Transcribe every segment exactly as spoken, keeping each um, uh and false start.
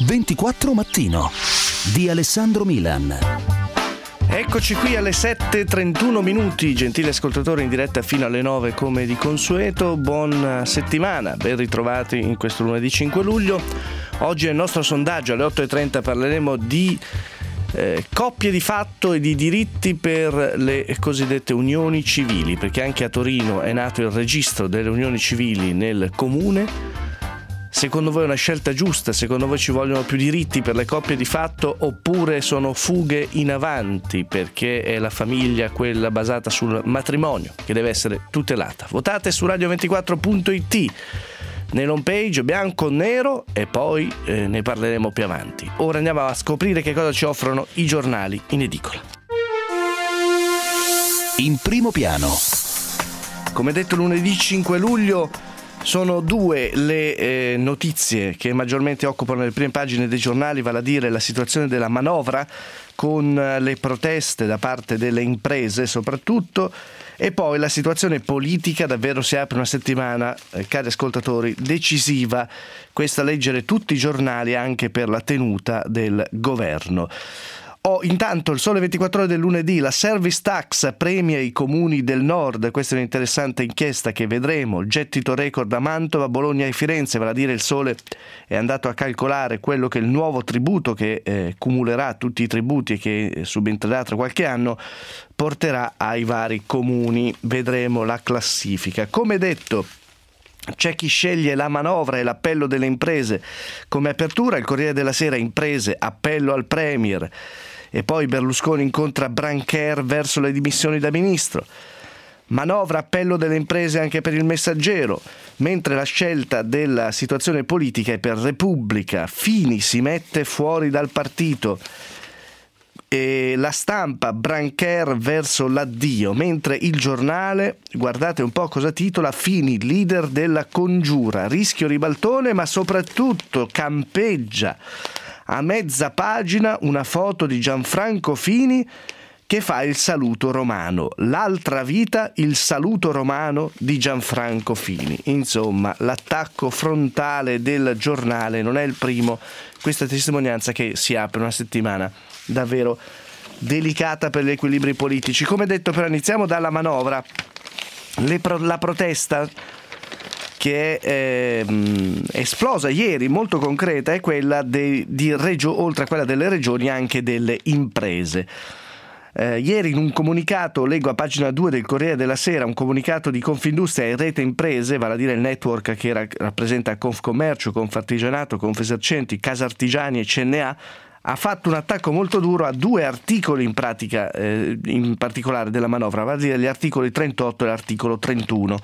ventiquattro Mattino di Alessandro Milan. Eccoci qui alle sette e trentuno minuti, gentili ascoltatori, in diretta fino alle nove come di consueto. Buona settimana, ben ritrovati in questo lunedì cinque luglio. Oggi nel nostro sondaggio alle otto e trenta parleremo di eh, coppie di fatto e di diritti per le cosiddette unioni civili, perché anche a Torino è nato il registro delle unioni civili nel comune. Secondo voi è una scelta giusta? Secondo voi ci vogliono più diritti per le coppie di fatto, oppure sono fughe in avanti perché è la famiglia quella basata sul matrimonio che deve essere tutelata? Votate su radio ventiquattro punto it nell'home page bianco o nero e poi eh, ne parleremo più avanti. Ora andiamo a scoprire che cosa ci offrono i giornali in edicola. In primo piano. Come detto lunedì cinque luglio sono due le eh, notizie che maggiormente occupano le prime pagine dei giornali, vale a dire la situazione della manovra con le proteste da parte delle imprese soprattutto, e poi la situazione politica. Davvero si apre una settimana, eh, cari ascoltatori, decisiva, questa leggere tutti i giornali anche per la tenuta del governo. Oh, intanto il Sole ventiquattro Ore del lunedì, la service tax premia i comuni del nord, questa è un'interessante inchiesta che vedremo. Il gettito record a Mantova, Bologna e Firenze, vale a dire il Sole è andato a calcolare quello che è il nuovo tributo che eh, cumulerà tutti i tributi e che subentrerà tra qualche anno, porterà ai vari comuni. Vedremo la classifica. Come detto, c'è chi sceglie la manovra e l'appello delle imprese come apertura. Il Corriere della Sera, imprese, appello al Premier. E poi Berlusconi incontra Brancher verso le dimissioni da ministro. Manovra, appello delle imprese anche per il Messaggero, mentre la scelta della situazione politica è per Repubblica. Fini si mette fuori dal partito. E La Stampa, Brancher verso l'addio, mentre Il Giornale, guardate un po' cosa titola: Fini, leader della congiura, rischio ribaltone ma soprattutto campeggia. A mezza pagina una foto di Gianfranco Fini che fa il saluto romano. L'altra vita, il saluto romano di Gianfranco Fini. Insomma, l'attacco frontale del giornale non è il primo. Questa testimonianza che si apre una settimana davvero delicata per gli equilibri politici. Come detto, però, iniziamo dalla manovra. Le pro- la protesta che è eh, esplosa ieri, molto concreta, è quella de- di Regio, oltre a quella delle regioni anche delle imprese. Eh, ieri in un comunicato, leggo a pagina due del Corriere della Sera, un comunicato di Confindustria e Rete Imprese, vale a dire il network che ra- rappresenta Confcommercio, Confartigianato, Confesercenti, Casartigiani e C N A, ha fatto un attacco molto duro a due articoli in pratica, eh, in particolare della manovra, vale a dire gli articoli trentotto e l'articolo trentuno.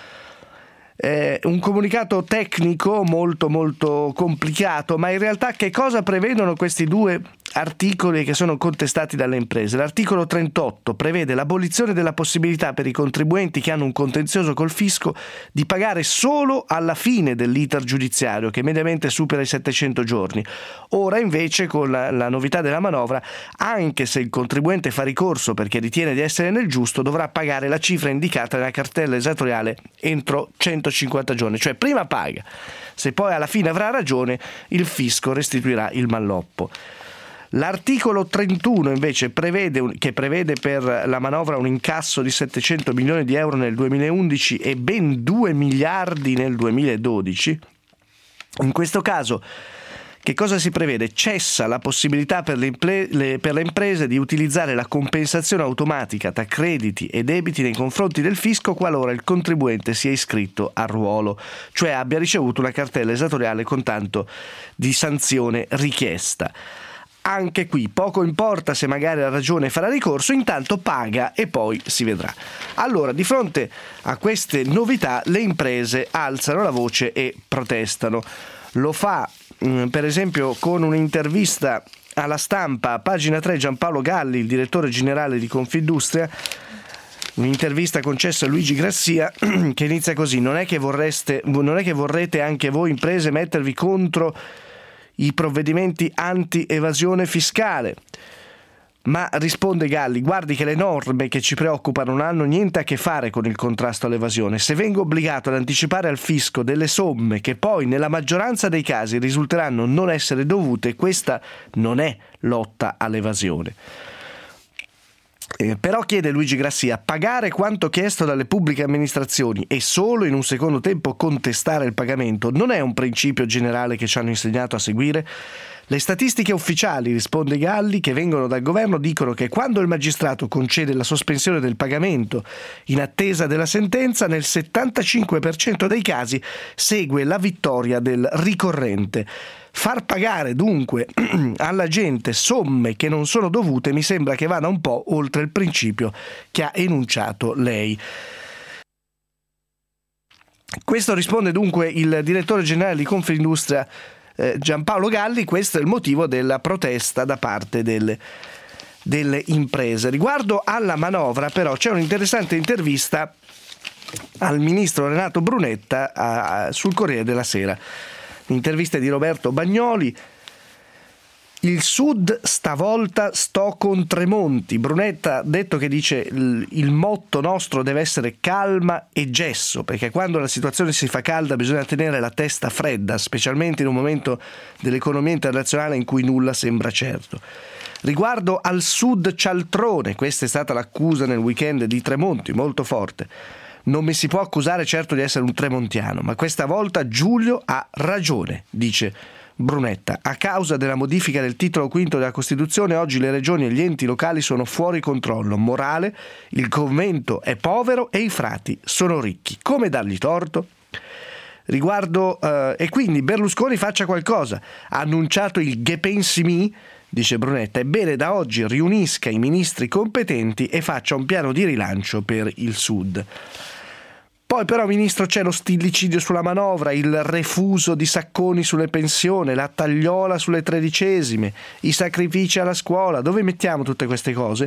Eh, un comunicato tecnico molto molto complicato, ma in realtà che cosa prevedono questi due articoli che sono contestati dalle imprese? L'articolo trentotto prevede l'abolizione della possibilità per i contribuenti che hanno un contenzioso col fisco di pagare solo alla fine dell'iter giudiziario, che mediamente supera i settecento giorni. Ora invece, con la, la novità della manovra, anche se il contribuente fa ricorso perché ritiene di essere nel giusto, dovrà pagare la cifra indicata nella cartella esattoriale entro centocinquanta giorni, cioè prima paga, se poi alla fine avrà ragione il fisco restituirà il malloppo. L'articolo trentuno invece prevede un, che prevede per la manovra un incasso di settecento milioni di euro nel duemilaundici e ben due miliardi nel duemiladodici. In questo caso che cosa si prevede? Cessa la possibilità per le, imple- le, per le imprese di utilizzare la compensazione automatica tra crediti e debiti nei confronti del fisco qualora il contribuente sia iscritto a ruolo, cioè abbia ricevuto una cartella esattoriale con tanto di sanzione richiesta. Anche qui poco importa se magari ha ragione e farà ricorso, intanto paga e poi si vedrà. Allora, di fronte a queste novità, le imprese alzano la voce e protestano. Lo fa, mh, per esempio, con un'intervista alla Stampa, a pagina tre, Giampaolo Galli, il direttore generale di Confindustria, un'intervista concessa a Luigi Grassia che inizia così: non è che vorreste, non è che vorrete anche voi imprese mettervi contro i provvedimenti anti-evasione fiscale. Ma risponde Galli: guardi che le norme che ci preoccupano non hanno niente a che fare con il contrasto all'evasione. Se vengo obbligato ad anticipare al fisco delle somme che poi nella maggioranza dei casi risulteranno non essere dovute, questa non è lotta all'evasione. Eh, però chiede Luigi Grassia: pagare quanto chiesto dalle pubbliche amministrazioni e solo in un secondo tempo contestare il pagamento non è un principio generale che ci hanno insegnato a seguire? Le statistiche ufficiali, risponde Galli, che vengono dal governo dicono che quando il magistrato concede la sospensione del pagamento in attesa della sentenza, nel settantacinque per cento dei casi segue la vittoria del ricorrente. Far pagare dunque alla gente somme che non sono dovute mi sembra che vada un po' oltre il principio che ha enunciato lei. Questo risponde dunque il direttore generale di Confindustria eh, Giampaolo Galli. Questo è il motivo della protesta da parte delle, delle imprese. Riguardo alla manovra però c'è un'interessante intervista al ministro Renato Brunetta a, a, sul Corriere della Sera. L'intervista è di Roberto Bagnoli. Il Sud stavolta sto con Tremonti. Brunetta ha detto che dice il, il motto nostro deve essere calma e gesso, perché quando la situazione si fa calda bisogna tenere la testa fredda, specialmente in un momento dell'economia internazionale in cui nulla sembra certo. Riguardo al Sud cialtrone, questa è stata l'accusa nel weekend di Tremonti, molto forte. Non mi si può accusare certo di essere un tremontiano, ma questa volta Giulio ha ragione, dice Brunetta. A causa della modifica del titolo quinto della Costituzione, oggi le regioni e gli enti locali sono fuori controllo morale, il convento è povero e i frati sono ricchi. Come dargli torto? Riguardo eh, e quindi Berlusconi faccia qualcosa. Ha annunciato il Che pensi mi? Dice Brunetta. Ebbene, da oggi riunisca i ministri competenti e faccia un piano di rilancio per il Sud. Poi però, ministro, c'è lo stillicidio sulla manovra, il refuso di Sacconi sulle pensioni, la tagliola sulle tredicesime, i sacrifici alla scuola. Dove mettiamo tutte queste cose?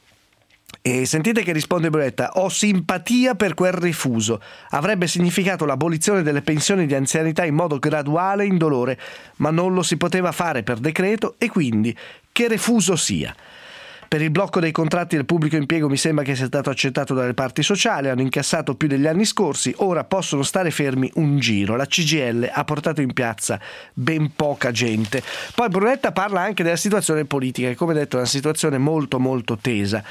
E sentite che risponde Brunetta: ho simpatia per quel refuso. Avrebbe significato l'abolizione delle pensioni di anzianità in modo graduale e indolore, ma non lo si poteva fare per decreto e quindi che refuso sia. Per il blocco dei contratti del pubblico impiego mi sembra che sia stato accettato dalle parti sociali, hanno incassato più degli anni scorsi, ora possono stare fermi un giro. La C G I L ha portato in piazza ben poca gente. Poi Brunetta parla anche della situazione politica, che come detto è una situazione molto molto tesa.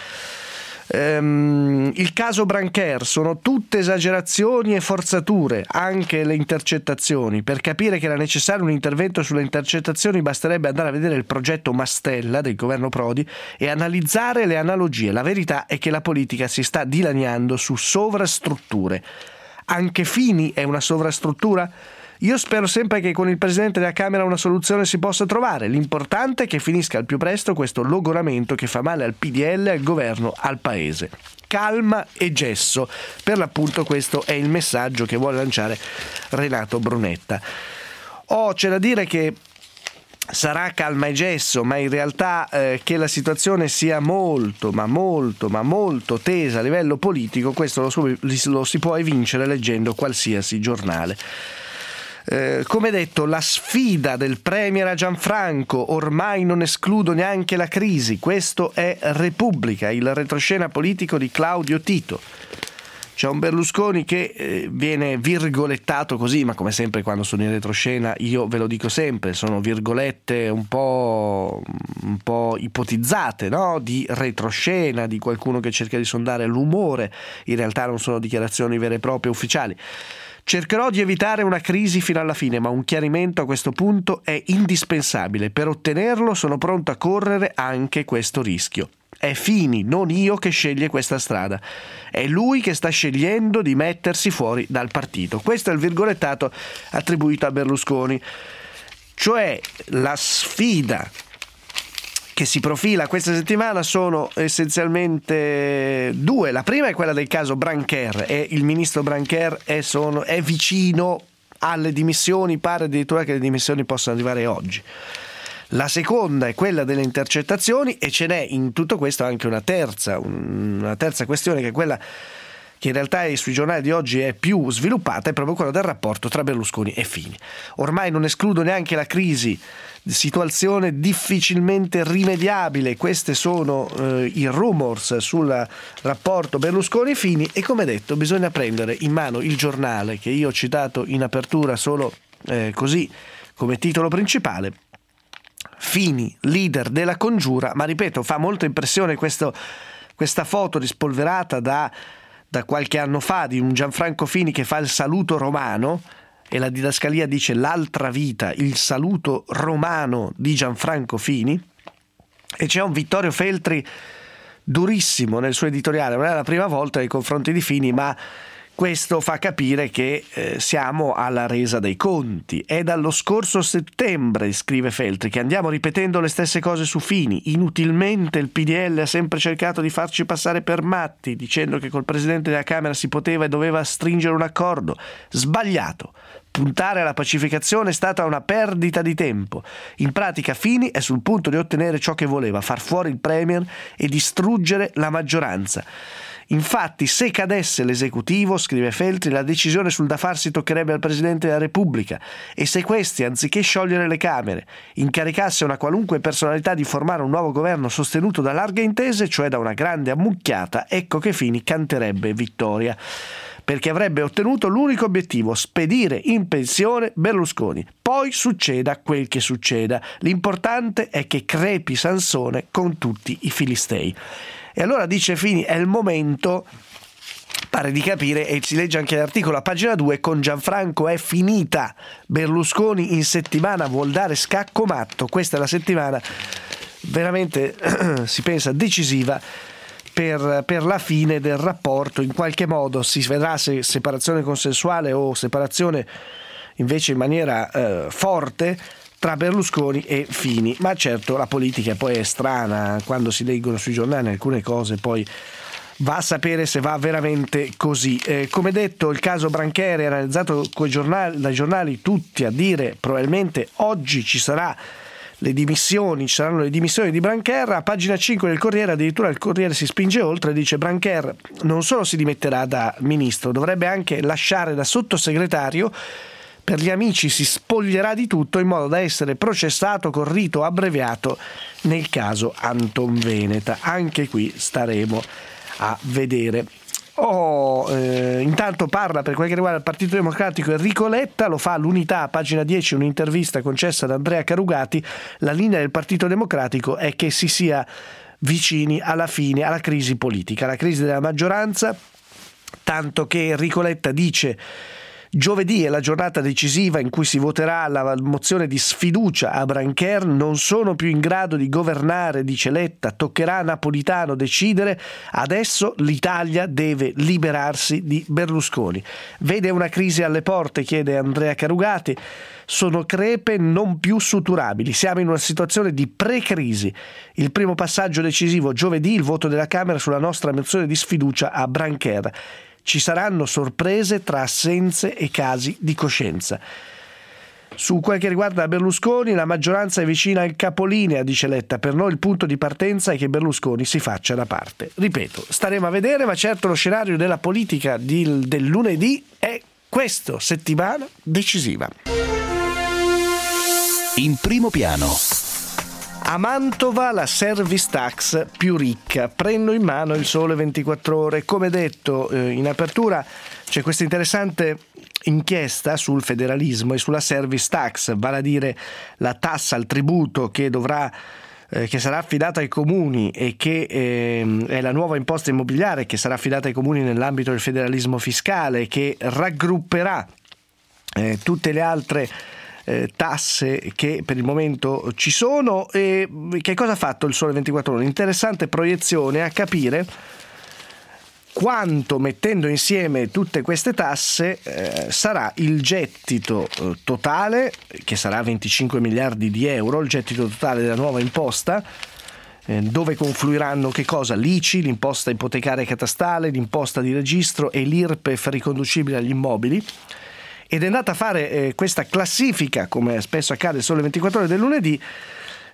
Um, il caso Brancher, sono tutte esagerazioni e forzature, anche le intercettazioni. Per capire che era necessario un intervento sulle intercettazioni basterebbe andare a vedere il progetto Mastella del governo Prodi e analizzare le analogie. La verità è che la politica si sta dilaniando su sovrastrutture. Anche Fini è una sovrastruttura? Io spero sempre che con il Presidente della Camera una soluzione si possa trovare. L'importante è che finisca al più presto questo logoramento che fa male al P D L, al governo, al Paese. Calma e gesso. Per l'appunto questo è il messaggio che vuole lanciare Renato Brunetta. Oh, c'è da dire che sarà calma e gesso, ma in realtà eh, che la situazione sia molto, ma molto, ma molto tesa a livello politico, questo lo, lo si può evincere leggendo qualsiasi giornale. Eh, come detto, la sfida del premier a Gianfranco, ormai non escludo neanche la crisi. Questo è Repubblica, il retroscena politico di Claudio Tito. C'è un Berlusconi che eh, viene virgolettato così, ma come sempre quando sono in retroscena, io ve lo dico sempre, sono virgolette un po', un po' ipotizzate, no? Di retroscena, di qualcuno che cerca di sondare l'umore, in realtà non sono dichiarazioni vere e proprie ufficiali. Cercherò di evitare una crisi fino alla fine, ma un chiarimento a questo punto è indispensabile. Per ottenerlo sono pronto a correre anche questo rischio. È Fini, non io, che sceglie questa strada. È lui che sta scegliendo di mettersi fuori dal partito. Questo è il virgolettato attribuito a Berlusconi. Cioè, la sfida che si profila questa settimana sono essenzialmente due. La prima è quella del caso Brancher, e il ministro Brancher è, sono, è vicino alle dimissioni, pare addirittura che le dimissioni possano arrivare oggi. La seconda è quella delle intercettazioni, e ce n'è in tutto questo anche una terza, una terza questione, che è quella che in realtà è, sui giornali di oggi è più sviluppata, è proprio quella del rapporto tra Berlusconi e Fini. Ormai non escludo neanche la crisi, situazione difficilmente rimediabile. Queste sono eh, i rumors sul rapporto Berlusconi-Fini e, come detto, bisogna prendere in mano il giornale che io ho citato in apertura solo eh, così come titolo principale. Fini, leader della congiura, ma ripeto, fa molta impressione questo, questa foto rispolverata da, da qualche anno fa di un Gianfranco Fini che fa il saluto romano, e la didascalia dice l'altra vita, il saluto romano di Gianfranco Fini, e c'è un Vittorio Feltri durissimo nel suo editoriale. Non è la prima volta nei confronti di Fini, ma questo fa capire che eh, siamo alla resa dei conti. È dallo scorso settembre, scrive Feltri, che andiamo ripetendo le stesse cose su Fini. Inutilmente il P D L ha sempre cercato di farci passare per matti, dicendo che col Presidente della Camera si poteva e doveva stringere un accordo. Sbagliato. Puntare alla pacificazione è stata una perdita di tempo. In pratica Fini è sul punto di ottenere ciò che voleva, far fuori il Premier e distruggere la maggioranza. Infatti, se cadesse l'esecutivo, scrive Feltri, la decisione sul da farsi toccherebbe al Presidente della Repubblica, e se questi, anziché sciogliere le Camere, incaricasse una qualunque personalità di formare un nuovo governo sostenuto da larghe intese, cioè da una grande ammucchiata, ecco che Fini canterebbe vittoria, perché avrebbe ottenuto l'unico obiettivo: spedire in pensione Berlusconi. Poi succeda quel che succeda, l'importante è che crepi Sansone con tutti i filistei. E allora dice Fini, è il momento, pare di capire, e si legge anche l'articolo a pagina due, con Gianfranco è finita, Berlusconi in settimana vuol dare scacco matto. Questa è la settimana veramente si pensa decisiva per, per la fine del rapporto. In qualche modo si vedrà se separazione consensuale o separazione invece in maniera eh, forte tra Berlusconi e Fini. Ma certo, la politica poi è strana, quando si leggono sui giornali alcune cose, poi va a sapere se va veramente così. Eh, come detto, il caso Brancher è analizzato coi giornali, dai giornali tutti a dire probabilmente oggi ci sarà le dimissioni, ci saranno le dimissioni di Brancher. A pagina cinque del Corriere, addirittura il Corriere si spinge oltre, dice Brancher non solo si dimetterà da ministro, dovrebbe anche lasciare da sottosegretario. Per gli amici si spoglierà di tutto in modo da essere processato con rito abbreviato nel caso Antonveneta. Anche qui staremo a vedere. Oh, eh, intanto parla, per quel che riguarda il Partito Democratico, Enrico Letta, lo fa all'Unità, a pagina dieci, un'intervista concessa da Andrea Carugati. La linea del Partito Democratico è che si sia vicini alla fine, alla crisi politica, alla crisi della maggioranza, tanto che Enrico Letta dice: giovedì è la giornata decisiva in cui si voterà la mozione di sfiducia a Brancher, non sono più in grado di governare, dice Letta, toccherà a Napolitano decidere, adesso l'Italia deve liberarsi di Berlusconi. Vede una crisi alle porte, chiede Andrea Carugati, sono crepe non più suturabili, siamo in una situazione di pre-crisi. Il primo passaggio decisivo giovedì, il voto della Camera sulla nostra mozione di sfiducia a Brancher. Ci saranno sorprese tra assenze e casi di coscienza. Su quel che riguarda Berlusconi, la maggioranza è vicina al capolinea, dice Letta. Per noi il punto di partenza è che Berlusconi si faccia da parte. Ripeto, staremo a vedere, ma certo lo scenario della politica di, del lunedì è questo: settimana decisiva. In primo piano. A Mantova la service tax più ricca, prendo in mano il Sole ventiquattro Ore. Come detto eh, in apertura, c'è questa interessante inchiesta sul federalismo e sulla service tax, vale a dire la tassa, il tributo che dovrà eh, che sarà affidata ai comuni e che eh, è la nuova imposta immobiliare che sarà affidata ai comuni nell'ambito del federalismo fiscale, che raggrupperà eh, tutte le altre Eh, tasse che per il momento ci sono. E che cosa ha fatto il Sole ventiquattro Ore? Un'interessante proiezione a capire quanto, mettendo insieme tutte queste tasse, eh, sarà il gettito eh, totale, che sarà venticinque miliardi di euro, il gettito totale della nuova imposta, eh, dove confluiranno che cosa? L'I C I, l'imposta ipotecaria e catastale, l'imposta di registro e l'I R P E F riconducibile agli immobili. Ed è andata a fare eh, questa classifica, come spesso accade al Sole ventiquattro Ore del lunedì,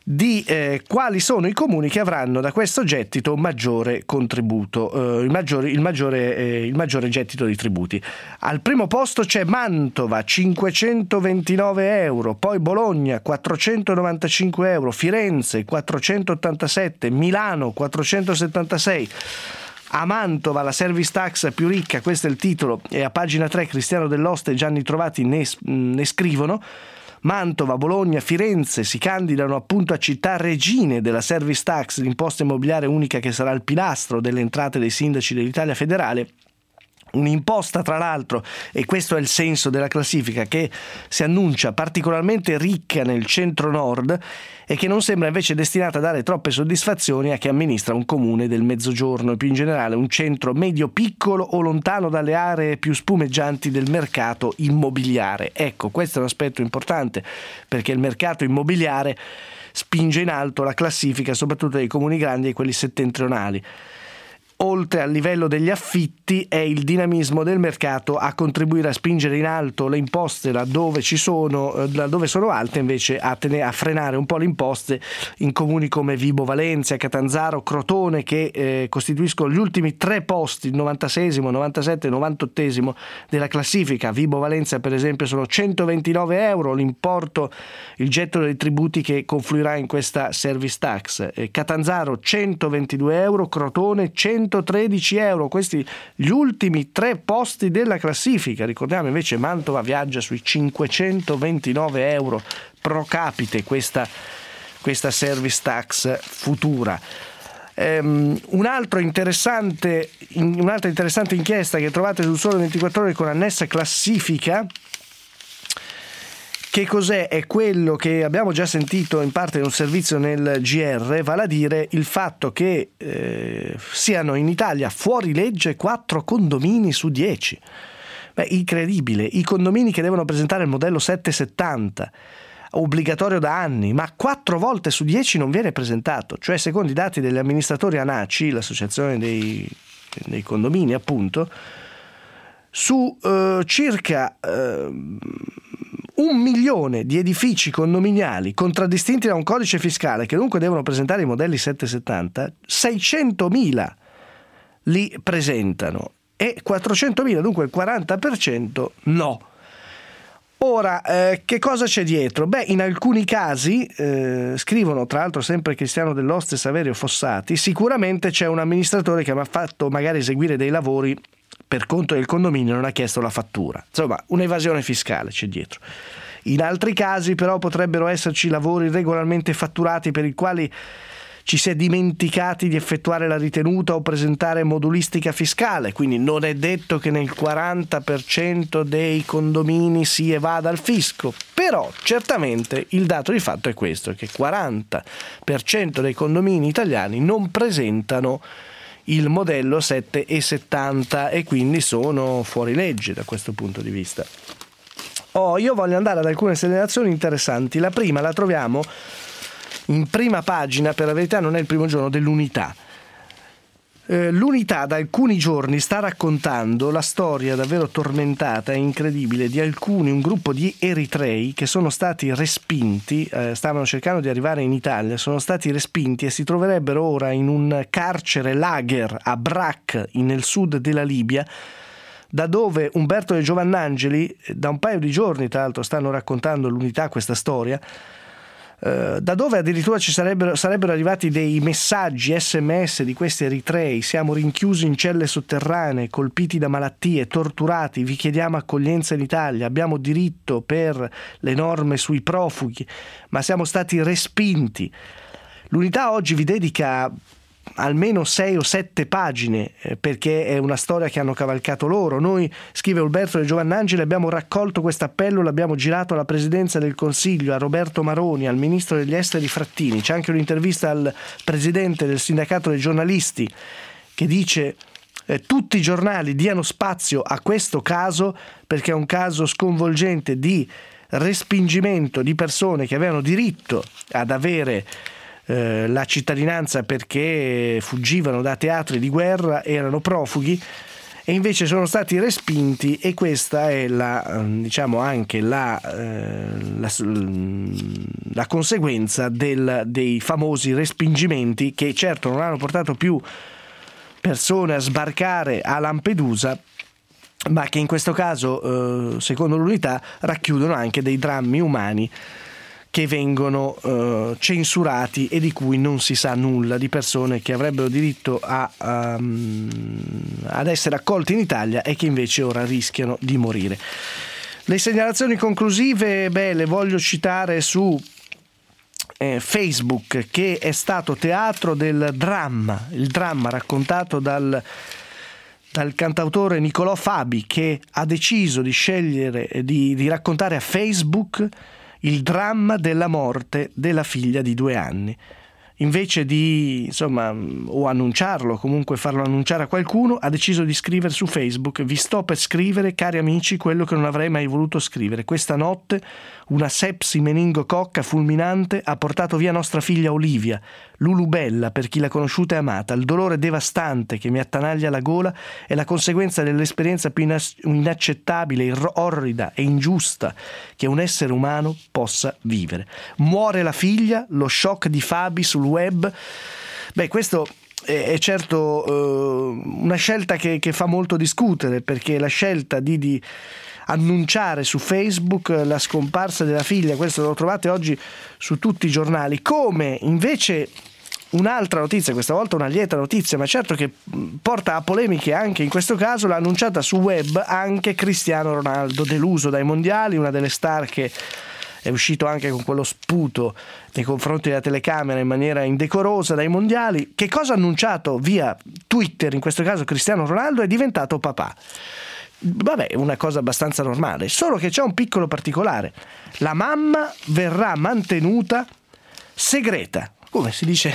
di eh, quali sono i comuni che avranno da questo gettito un maggiore contributo, eh, il, maggiore, il, maggiore, eh, il maggiore gettito di tributi. Al primo posto c'è Mantova, cinquecentoventinove euro, poi Bologna, quattrocentonovantacinque euro, Firenze, quattrocentottantasette, Milano, quattrocentosettantasei. A Mantova la service tax più ricca, questo è il titolo, e a pagina tre Cristiano Dell'Oste e Gianni Trovati ne, ne scrivono. Mantova, Bologna, Firenze si candidano appunto a città regine della service tax, l'imposta immobiliare unica che sarà il pilastro delle entrate dei sindaci dell'Italia federale. Un'imposta, tra l'altro, e questo è il senso della classifica, che si annuncia particolarmente ricca nel centro-nord e che non sembra invece destinata a dare troppe soddisfazioni a chi amministra un comune del mezzogiorno e più in generale un centro medio-piccolo o lontano dalle aree più spumeggianti del mercato immobiliare. Ecco, questo è un aspetto importante, perché il mercato immobiliare spinge in alto la classifica soprattutto dei comuni grandi e quelli settentrionali. Oltre al livello degli affitti, è il dinamismo del mercato a contribuire a spingere in alto le imposte laddove ci sono, laddove sono alte, invece a, tenere, a frenare un po' le imposte in comuni come Vibo Valentia, Catanzaro, Crotone, che eh, costituiscono gli ultimi tre posti, il novantaseiesimo, novantasette e novantottesimo della classifica. Vibo Valentia, per esempio, sono centoventinove euro l'importo, il gettito dei tributi che confluirà in questa service tax. Eh, Catanzaro centoventidue euro, Crotone centotredici euro, questi gli ultimi tre posti della classifica. Ricordiamo invece Mantova viaggia sui cinquecentoventinove euro pro capite questa, questa service tax futura. Um, un altro interessante, un'altra interessante inchiesta che trovate sul Sole ventiquattro Ore con annessa classifica. Che cos'è? È quello che abbiamo già sentito in parte in un servizio nel G R, vale a dire il fatto che eh, siano in Italia fuori legge quattro condomini su dieci. Beh, incredibile. I condomini che devono presentare il modello settecentosettanta, obbligatorio da anni, ma quattro volte su dieci non viene presentato. Cioè, secondo i dati degli amministratori ANACI, l'associazione dei, dei condomini appunto, su eh, circa eh, un milione di edifici condominiali contraddistinti da un codice fiscale che dunque devono presentare i modelli settecentosettanta, seicentomila li presentano e quattrocentomila, dunque il quaranta per cento no. Ora, eh, che cosa c'è dietro? Beh, in alcuni casi, eh, scrivono tra l'altro sempre Cristiano Dell'Oste e Saverio Fossati, sicuramente c'è un amministratore che mi ha fatto magari eseguire dei lavori per conto del condominio, non ha chiesto la fattura. Insomma, un'evasione fiscale c'è dietro. In altri casi però potrebbero esserci lavori regolarmente fatturati per i quali ci si è dimenticati di effettuare la ritenuta o presentare modulistica fiscale, quindi non è detto che nel quaranta per cento dei condomini si evada il fisco, però certamente il dato di fatto è questo, che il quaranta per cento dei condomini italiani non presentano il modello settecentosettanta e quindi sono fuori legge da questo punto di vista. Oh, io voglio andare ad alcune segnalazioni interessanti. La prima la troviamo in prima pagina, per la verità non è il primo giorno, dell'Unità. Eh, L'Unità da alcuni giorni sta raccontando la storia davvero tormentata e incredibile di alcuni, un gruppo di eritrei che sono stati respinti, eh, stavano cercando di arrivare in Italia, sono stati respinti e si troverebbero ora in un carcere lager a Brak, nel sud della Libia, da dove Umberto De Giovannangeli, da un paio di giorni tra l'altro stanno raccontando l'Unità questa storia, Uh, da dove addirittura ci sarebbero, sarebbero arrivati dei messaggi sms di questi eritrei: siamo rinchiusi in celle sotterranee, colpiti da malattie, torturati, vi chiediamo accoglienza in Italia, abbiamo diritto per le norme sui profughi, ma siamo stati respinti. L'Unità oggi vi dedica almeno sei o sette pagine eh, perché è una storia che hanno cavalcato loro. Noi, scrive Umberto De Giovannangeli, abbiamo raccolto questo appello, l'abbiamo girato alla Presidenza del Consiglio, a Roberto Maroni, al Ministro degli Esteri Frattini. C'è anche un'intervista al Presidente del Sindacato dei Giornalisti che dice eh, tutti i giornali diano spazio a questo caso perché è un caso sconvolgente di respingimento di persone che avevano diritto ad avere la cittadinanza perché fuggivano da teatri di guerra, erano profughi, e invece sono stati respinti, e questa è la, diciamo anche la, la, la conseguenza del, dei famosi respingimenti, che certo non hanno portato più persone a sbarcare a Lampedusa, ma che in questo caso, secondo l'Unità, racchiudono anche dei drammi umani che vengono uh, censurati e di cui non si sa nulla, di persone che avrebbero diritto a, um, ad essere accolte in Italia e che invece ora rischiano di morire. Le segnalazioni conclusive, beh, le voglio citare su eh, Facebook, che è stato teatro del dramma, il dramma raccontato dal dal cantautore Nicolò Fabi, che ha deciso di scegliere di, di raccontare a Facebook il dramma della morte della figlia di due anni. Invece di, insomma, o annunciarlo, o comunque farlo annunciare a qualcuno, ha deciso di scrivere su Facebook: vi sto per scrivere, cari amici, quello che non avrei mai voluto scrivere. Questa notte una sepsi meningococca fulminante ha portato via nostra figlia Olivia, Lulu Bella per chi l'ha conosciuta e amata. Il dolore devastante che mi attanaglia la gola è la conseguenza dell'esperienza più inaccettabile, orrida e ingiusta che un essere umano possa vivere. Muore la figlia, lo shock di Fabi sul web. Beh, questo è certo eh, una scelta che, che fa molto discutere, perché la scelta di, di annunciare su Facebook la scomparsa della figlia, questo lo trovate oggi su tutti i giornali, come invece un'altra notizia, questa volta una lieta notizia, ma certo che porta a polemiche anche in questo caso, l'ha annunciata su web anche Cristiano Ronaldo, deluso dai mondiali, una delle star che è uscito anche con quello sputo nei confronti della telecamera in maniera indecorosa dai mondiali. Che cosa ha annunciato via Twitter, in questo caso Cristiano Ronaldo? È diventato papà. Vabbè, una cosa abbastanza normale, solo che c'è un piccolo particolare: la mamma verrà mantenuta segreta, come si dice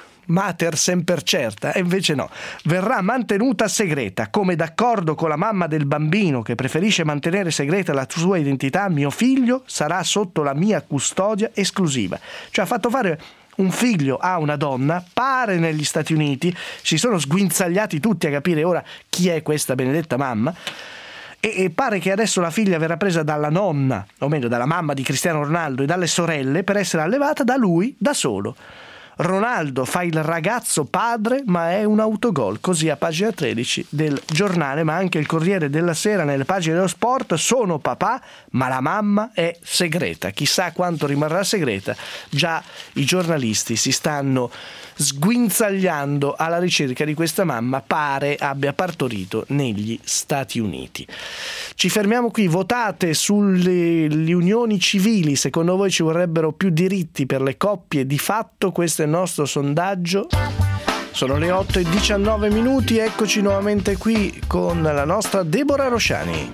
mater semper certa, e invece no, verrà mantenuta segreta, come d'accordo con la mamma del bambino che preferisce mantenere segreta la sua identità. Mio figlio sarà sotto la mia custodia esclusiva. Cioè ha fatto fare un figlio a una donna, pare negli Stati Uniti, si sono sguinzagliati tutti a capire ora chi è questa benedetta mamma, e, e pare che adesso la figlia verrà presa dalla nonna, o meglio dalla mamma di Cristiano Ronaldo e dalle sorelle, per essere allevata da lui da solo. Ronaldo fa il ragazzo padre, ma è un autogol, così a pagina tredici del giornale, ma anche il Corriere della Sera nelle pagine dello sport: sono papà, ma la mamma è segreta. Chissà quanto rimarrà segreta. Già i giornalisti si stanno sguinzagliando alla ricerca di questa mamma, pare abbia partorito negli Stati Uniti. Ci fermiamo qui. Votate sulle le unioni civili, secondo voi ci vorrebbero più diritti per le coppie di fatto? Questo è il nostro sondaggio. Sono le otto e diciannove minuti, eccoci nuovamente qui con la nostra Deborah Rosciani.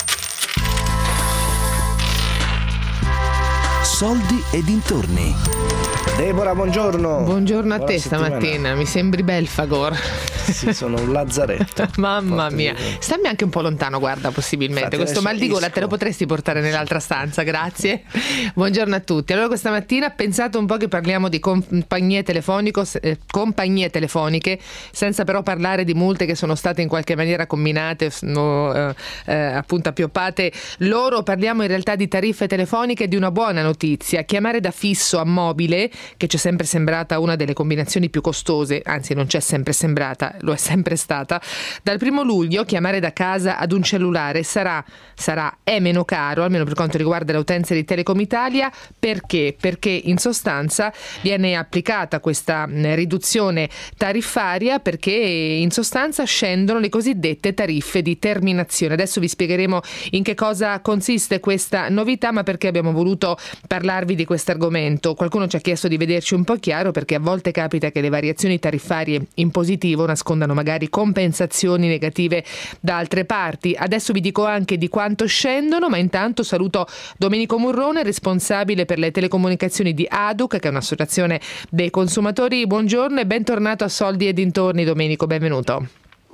Soldi e dintorni. Deborah, buongiorno. Buongiorno a Buona te settimana. Stamattina, mi sembri Belfagor. Sì, sono un lazzaretto. Mamma Porto mia, di... stammi anche un po' lontano, guarda, possibilmente. Infatti, questo mal di gola esco. te lo potresti portare nell'altra stanza, grazie. Buongiorno a tutti. Allora, questa mattina pensate un po' che parliamo di compagnie telefonico, eh, compagnie telefoniche, senza però parlare di multe che sono state in qualche maniera combinate, no, eh, eh, appunto appioppate loro. Parliamo in realtà di tariffe telefoniche e di una buona notizia: chiamare da fisso a mobile, che ci è sempre sembrata una delle combinazioni più costose, anzi non c'è sempre sembrata, lo è sempre stata. Dal primo luglio chiamare da casa ad un cellulare sarà, sarà è meno caro, almeno per quanto riguarda le utenze di Telecom Italia. Perché? Perché in sostanza viene applicata questa riduzione tariffaria, perché in sostanza scendono le cosiddette tariffe di terminazione. Adesso vi spiegheremo in che cosa consiste questa novità, ma perché abbiamo voluto parlarvi di questo argomento. Qualcuno ci ha chiesto di vederci un po' chiaro, perché a volte capita che le variazioni tariffarie in positivo nascondano magari compensazioni negative da altre parti. Adesso vi dico anche di quanto scendono, ma intanto saluto Domenico Murrone, responsabile per le telecomunicazioni di ADUC, che è un'associazione dei consumatori. Buongiorno e bentornato a Soldi e dintorni, Domenico, benvenuto.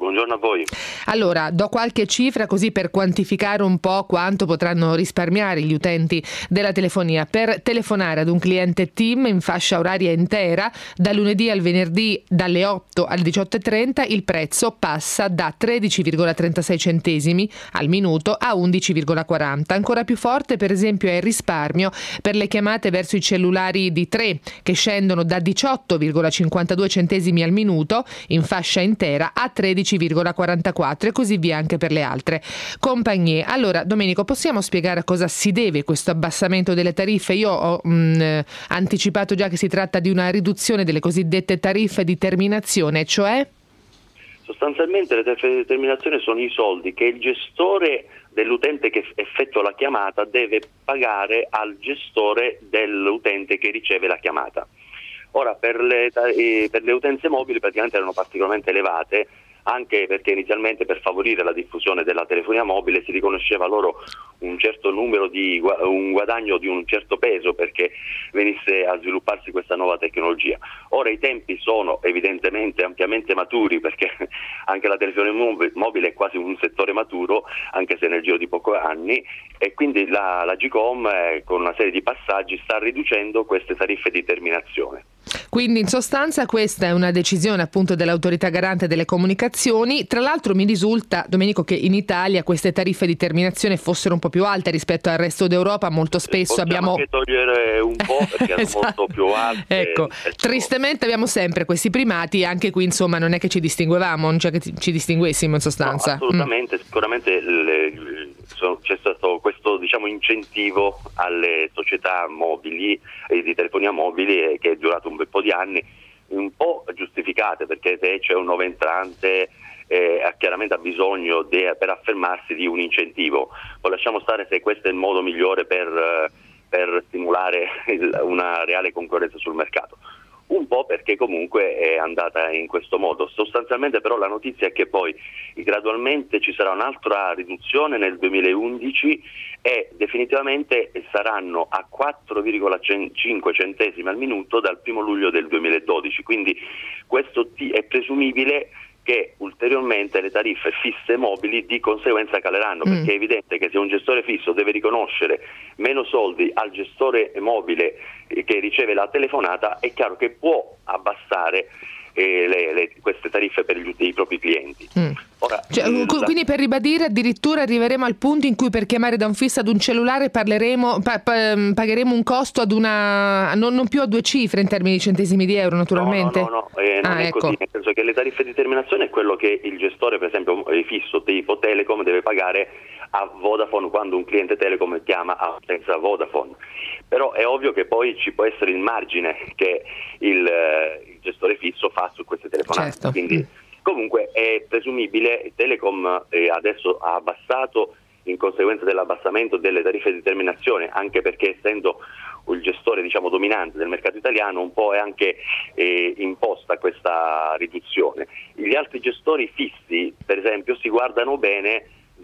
buongiorno a voi. Allora, do qualche cifra così per quantificare un po' quanto potranno risparmiare gli utenti della telefonia. Per telefonare ad un cliente TIM in fascia oraria intera, da lunedì al venerdì dalle otto alle diciotto e trenta, il prezzo passa da tredici virgola trentasei centesimi al minuto a undici virgola quaranta. Ancora più forte, per esempio, è il risparmio per le chiamate verso i cellulari di tre, che scendono da diciotto virgola cinquantadue centesimi al minuto in fascia intera a tredici virgola quarantaquattro, e così via anche per le altre compagnie. Allora, Domenico, possiamo spiegare a cosa si deve questo abbassamento delle tariffe? Io ho mh, anticipato già che si tratta di una riduzione delle cosiddette tariffe di terminazione, cioè? Sostanzialmente le tariffe di terminazione sono i soldi che il gestore dell'utente che effettua la chiamata deve pagare al gestore dell'utente che riceve la chiamata. Ora, per le, per le utenze mobili praticamente erano particolarmente elevate, anche perché inizialmente per favorire la diffusione della telefonia mobile si riconosceva loro un certo numero di un guadagno di un certo peso perché venisse a svilupparsi questa nuova tecnologia. Ora i tempi sono evidentemente ampiamente maturi, perché anche la telefonia mobile è quasi un settore maturo, anche se nel giro di pochi anni, e quindi la, la Gcom eh, con una serie di passaggi sta riducendo queste tariffe di terminazione. Quindi in sostanza questa è una decisione appunto dell'autorità garante delle comunicazioni. Tra l'altro mi risulta, Domenico, che in Italia queste tariffe di terminazione fossero un po' più alte rispetto al resto d'Europa. Molto spesso Possiamo abbiamo anche togliere un po' perché erano esatto. molto più alte. Ecco, tristemente abbiamo sempre questi primati, anche qui insomma non è che ci distinguevamo, non c'è che ci distinguessimo in sostanza. No, assolutamente, mm. sicuramente le, le, so, c'è stato questo diciamo incentivo alle società mobili e di telefonia mobile eh, che è durato un bel po' di anni, un po' giustificate, perché se c'è un nuovo entrante eh, chiaramente ha bisogno de, per affermarsi di un incentivo. Poi lasciamo stare se questo è il modo migliore per, per stimolare il, una reale concorrenza sul mercato. Un po' perché comunque è andata in questo modo. Sostanzialmente però la notizia è che poi gradualmente ci sarà un'altra riduzione nel duemilaundici e definitivamente saranno a quattro virgola cinque centesimi al minuto dal primo luglio del duemiladodici, quindi questo è presumibile che ulteriormente le tariffe fisse mobili di conseguenza caleranno, mm. perché è evidente che se un gestore fisso deve riconoscere meno soldi al gestore mobile che riceve la telefonata, è chiaro che può abbassare eh, le, le, queste tariffe per gli, i propri clienti. Mm. Ora, cioè, il, quindi per ribadire, addirittura arriveremo al punto in cui per chiamare da un fisso ad un cellulare parleremo, pa, pa, pagheremo un costo ad una non, non più a due cifre in termini di centesimi di euro, naturalmente? No, no, no, no eh, non ah, è ecco. così, nel senso che le tariffe di terminazione è quello che il gestore, per esempio fisso tipo Telecom, deve pagare a Vodafone quando un cliente Telecom chiama a senza Vodafone. Però è ovvio che poi ci può essere il margine che il, il gestore fisso fa su queste telefonate, certo. Quindi comunque è presumibile, Telecom eh, adesso ha abbassato in conseguenza dell'abbassamento delle tariffe di terminazione, anche perché essendo il gestore diciamo dominante del mercato italiano un po' è anche eh, imposta questa riduzione. Gli altri gestori fissi per esempio si guardano bene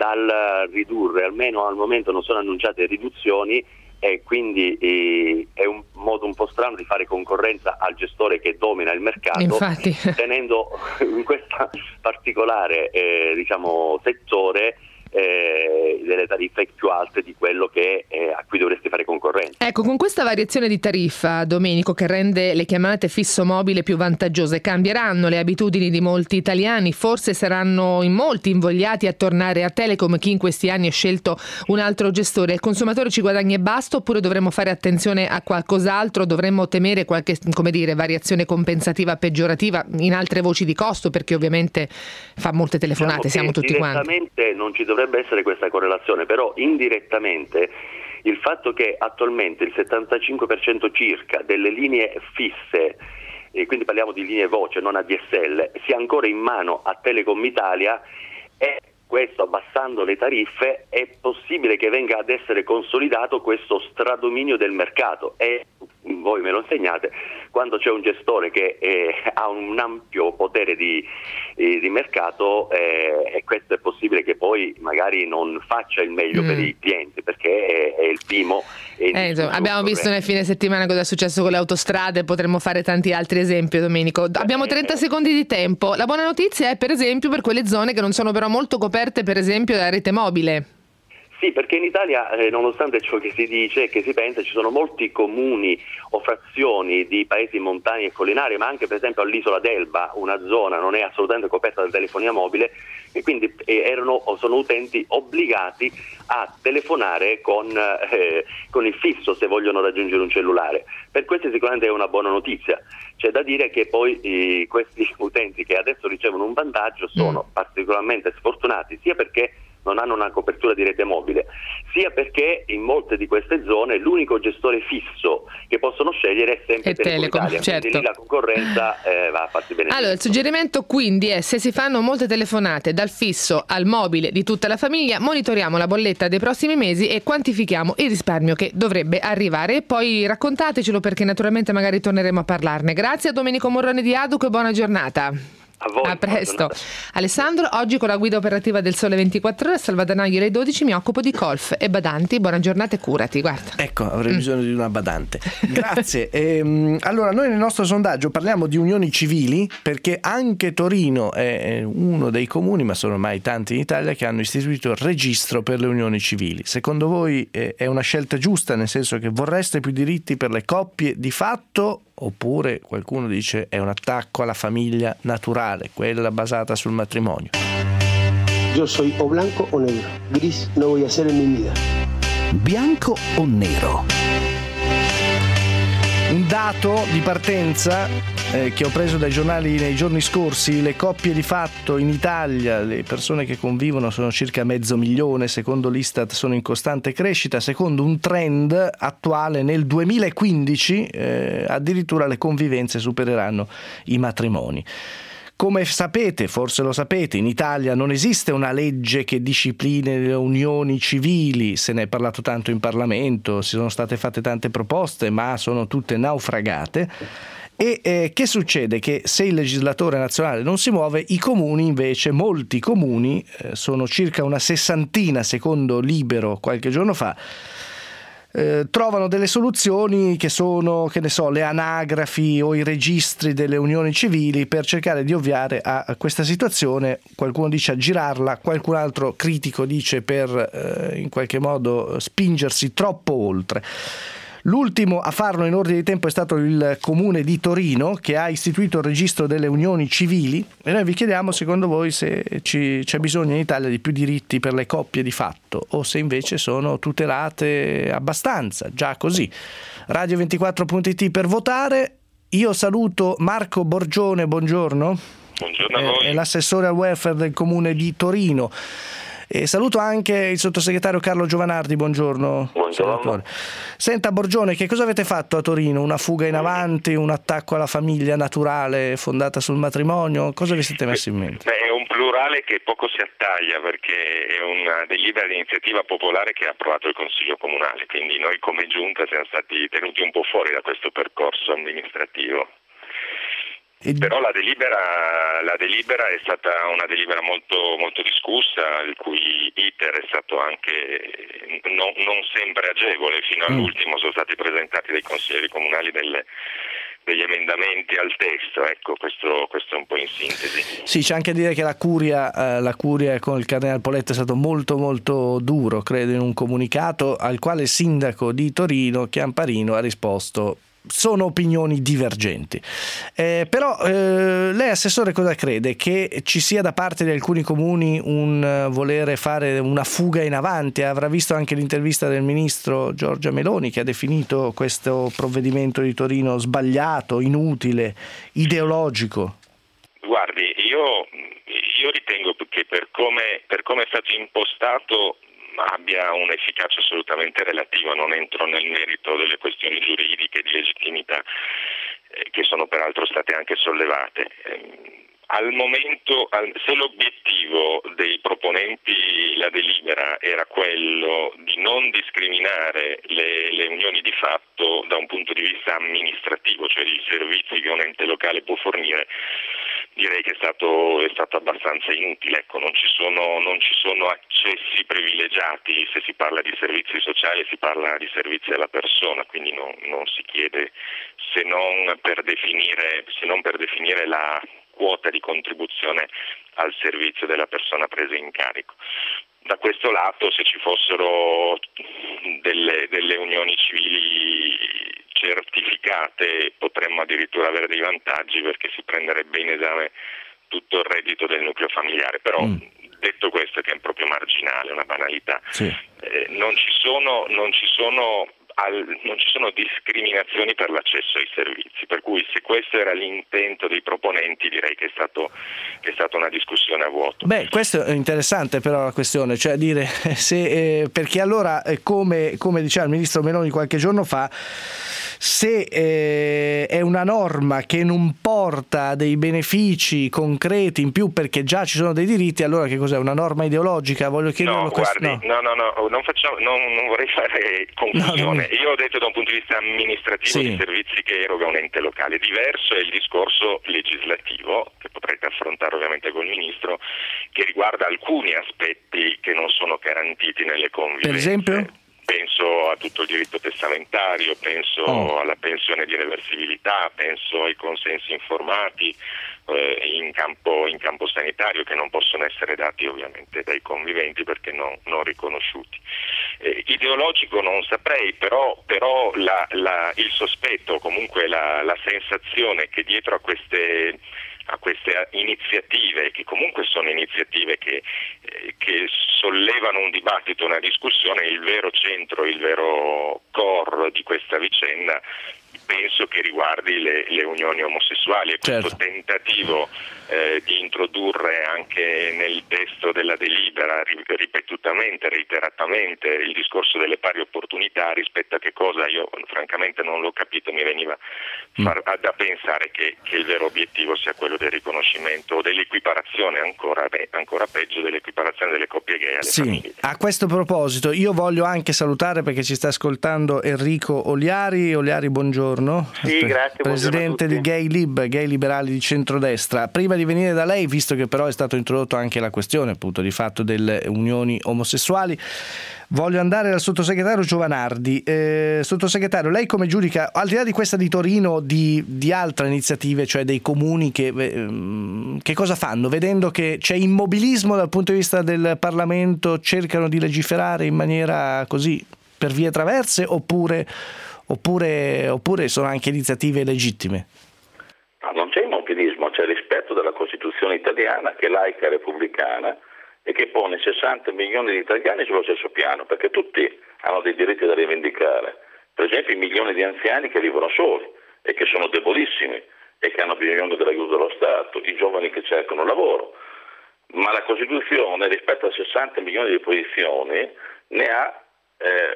dal ridurre, almeno al momento non sono annunciate riduzioni, e quindi eh, è un modo un po' strano di fare concorrenza al gestore che domina il mercato. Infatti. Tenendo in questo particolare eh, diciamo settore eh, delle tariffe più alte di quello che eh, a cui dovresti fare concorrenza. Ecco, con questa variazione di tariffa, Domenico, che rende le chiamate fisso mobile più vantaggiose, cambieranno le abitudini di molti italiani? Forse saranno in molti invogliati a tornare a Telecom, chi in questi anni ha scelto un altro gestore. Il consumatore ci guadagna e basta, oppure dovremmo fare attenzione a qualcos'altro? Dovremmo temere qualche, come dire, variazione compensativa peggiorativa in altre voci di costo, perché ovviamente fa molte telefonate, diciamo siamo tutti quanti. Direttamente non ci dovrebbe essere questa correlazione, però indirettamente il fatto che attualmente il settantacinque per cento circa delle linee fisse, e quindi parliamo di linee voce, non A D S L, sia ancora in mano a Telecom Italia, e questo abbassando le tariffe è possibile che venga ad essere consolidato questo stradominio del mercato, e voi me lo insegnate, quando c'è un gestore che eh, ha un ampio potere di, eh, di mercato, eh, e questo è possibile che poi magari non faccia il meglio mm. per i clienti, perché è, è il primo. Eh, insomma, abbiamo visto nel fine settimana cosa è successo con le autostrade, potremmo fare tanti altri esempi, Domenico. Abbiamo trenta secondi di tempo. La buona notizia è per esempio per quelle zone che non sono però molto coperte per esempio dalla rete mobile. Sì, perché in Italia, eh, nonostante ciò che si dice e che si pensa, ci sono molti comuni o frazioni di paesi montani e collinari, ma anche per esempio all'isola d'Elba, una zona non è assolutamente coperta da telefonia mobile, e quindi eh, erano o sono utenti obbligati a telefonare con, eh, con il fisso se vogliono raggiungere un cellulare. Per questo sicuramente è una buona notizia. C'è da dire che poi eh, questi utenti che adesso ricevono un vantaggio sono mm. particolarmente sfortunati, sia perché non hanno una copertura di rete mobile, sia perché in molte di queste zone l'unico gestore fisso che possono scegliere è sempre e Telecom Italia, certo. quindi lì la concorrenza eh, va a farsi bene. Allora, il suggerimento quindi è: se si fanno molte telefonate dal fisso al mobile di tutta la famiglia, monitoriamo la bolletta dei prossimi mesi e quantifichiamo il risparmio che dovrebbe arrivare, e poi raccontatecelo, perché naturalmente magari torneremo a parlarne. Grazie a Domenico Morrone di Aduco e buona giornata. A, voi, a presto. Alessandro, oggi con la guida operativa del Sole ventiquattro Ore, Salvadanaio alle dodici, mi occupo di colf e badanti. Buona giornata e curati, guarda. Ecco, avrei mm. bisogno di una badante. Grazie. ehm, allora, noi nel nostro sondaggio parliamo di unioni civili, perché anche Torino è uno dei comuni, ma sono ormai tanti in Italia, che hanno istituito il registro per le unioni civili. Secondo voi è una scelta giusta, nel senso che vorreste più diritti per le coppie di fatto, oppure qualcuno dice è un attacco alla famiglia naturale, quella basata sul matrimonio? Yo soy o blanco o negro. Gris no voy a ser en mi vida. Bianco o nero? Un dato di partenza eh, che ho preso dai giornali nei giorni scorsi: le coppie di fatto in Italia, le persone che convivono, sono circa mezzo milione, secondo l'Istat sono in costante crescita, secondo un trend attuale nel duemilaquindici eh, addirittura le convivenze supereranno i matrimoni. Come sapete, forse lo sapete, in Italia non esiste una legge che disciplini le unioni civili, se ne è parlato tanto in Parlamento, si sono state fatte tante proposte, ma sono tutte naufragate. E eh, che succede? Che se il legislatore nazionale non si muove, i comuni invece, molti comuni, eh, sono circa una sessantina secondo Libero qualche giorno fa, Eh, trovano delle soluzioni che sono, che ne so, le anagrafi o i registri delle unioni civili, per cercare di ovviare a, a questa situazione. Qualcuno dice aggirarla, qualcun altro critico dice per eh, in qualche modo spingersi troppo oltre. L'ultimo a farlo in ordine di tempo è stato il Comune di Torino, che ha istituito il registro delle unioni civili, e noi vi chiediamo, secondo voi, se ci, c'è bisogno in Italia di più diritti per le coppie di fatto, o se invece sono tutelate abbastanza, già così. radio ventiquattro punto it per votare. Io saluto Marco Borgione, buongiorno. Buongiorno a voi. È l'assessore al welfare del Comune di Torino. E saluto anche il sottosegretario Carlo Giovanardi, buongiorno. Buongiorno. Senta Borgione, che cosa avete fatto a Torino? Una fuga in avanti, un attacco alla famiglia naturale fondata sul matrimonio? Cosa vi siete messi in mente? Beh, è un plurale che poco si attaglia, perché è una delibera di iniziativa popolare che ha approvato il Consiglio Comunale, quindi noi come Giunta siamo stati tenuti un po' fuori da questo percorso amministrativo. Però la delibera, la delibera è stata una delibera molto, molto discussa, il cui iter è stato anche non, non sempre agevole. Fino all'ultimo sono stati presentati dai consiglieri comunali delle, degli emendamenti al testo. Ecco, questo, questo è un po' in sintesi. Sì, c'è anche a dire che la curia, eh, la curia con il Cardinal Poletto è stato molto molto duro, credo, in un comunicato al quale il sindaco di Torino, Chiamparino, ha risposto: sono opinioni divergenti. Eh, però eh, lei, assessore, cosa crede? Che ci sia da parte di alcuni comuni un uh, volere fare una fuga in avanti? Avrà visto anche l'intervista del ministro Giorgia Meloni, che ha definito questo provvedimento di Torino sbagliato, inutile, ideologico. Guardi, io, io ritengo che per come, per come è stato impostato abbia un'efficacia assolutamente relativa. Non entro nel merito delle questioni giuridiche di legittimità, eh, che sono peraltro state anche sollevate. Eh, Al momento, se l'obiettivo dei proponenti la delibera era quello di non discriminare le, le unioni di fatto da un punto di vista amministrativo, cioè i servizi che un ente locale può fornire, direi che è stato, è stato abbastanza inutile. Ecco, non ci sono, non ci sono accessi privilegiati. Se si parla di servizi sociali si parla di servizi alla persona, quindi non, non si chiede se non per definire, se non per definire la quota di contribuzione al servizio della persona presa in carico. Da questo lato, se ci fossero delle, delle unioni civili certificate, potremmo addirittura avere dei vantaggi, perché si prenderebbe in esame tutto il reddito del nucleo familiare. Però mm. detto questo, che è proprio marginale, una banalità, sì. eh, non ci sono, non ci sono Al, non ci sono discriminazioni per l'accesso ai servizi, per cui se questo era l'intento dei proponenti, direi che è stato che è stata una discussione a vuoto. Beh, questo è interessante però la questione, cioè dire se eh, perché allora eh, come, come diceva il ministro Meloni qualche giorno fa, se eh, è una norma che non porta dei benefici concreti in più perché già ci sono dei diritti, allora che cos'è? Una norma ideologica? Voglio chiederlo. No, questo, guardi, no, no, no, no non facciamo, non, non vorrei fare confusione. No, no. Io ho detto da un punto di vista amministrativo, sì, di servizi che eroga un ente locale. Diverso è il discorso legislativo, che potrete affrontare ovviamente col Ministro, che riguarda alcuni aspetti che non sono garantiti nelle convivenze. Per esempio? Penso a tutto il diritto testamentario, penso oh. alla pensione di reversibilità, penso ai consensi informati eh, in campo, in campo sanitario, che non possono essere dati ovviamente dai conviventi perché non, non riconosciuti. Eh, ideologico non saprei, però, però la, la, il sospetto, comunque la, la sensazione che dietro a queste a queste iniziative, che comunque sono iniziative che, eh, che sollevano un dibattito, una discussione, il vero centro, il vero core di questa vicenda penso che riguardi le, le unioni omosessuali, e questo certo. tentativo eh, di introdurre anche nel testo della delibera ripetutamente, reiteratamente il discorso delle pari opportunità, rispetto a che cosa io francamente non l'ho capito, mi veniva far, mm. da pensare che, che il vero obiettivo sia quello del riconoscimento o dell'equiparazione, ancora, beh, ancora peggio, dell'equiparazione delle coppie gay alle sì. famiglie. A questo proposito io voglio anche salutare, perché ci sta ascoltando, Enrico Oliari. Oliari, buongiorno. Sì, grazie. Presidente di Gay Lib, Gay Liberali di Centrodestra. Prima di venire da lei, visto che però è stato introdotto anche la questione appunto di fatto delle unioni omosessuali, voglio andare dal sottosegretario Giovanardi. Eh, sottosegretario, lei come giudica, al di là di questa di Torino, di, di altre iniziative, cioè dei comuni che, eh, che cosa fanno? Vedendo che c'è immobilismo dal punto di vista del Parlamento, cercano di legiferare in maniera così per vie traverse, oppure Oppure, oppure sono anche iniziative legittime? No, non c'è immobilismo, c'è rispetto della Costituzione italiana, che è laica e repubblicana e che pone sessanta milioni di italiani sullo stesso piano, perché tutti hanno dei diritti da rivendicare. Per esempio i milioni di anziani che vivono soli e che sono debolissimi e che hanno bisogno dell'aiuto dello Stato, i giovani che cercano lavoro. Ma la Costituzione, rispetto a sessanta milioni di posizioni, ne ha Eh,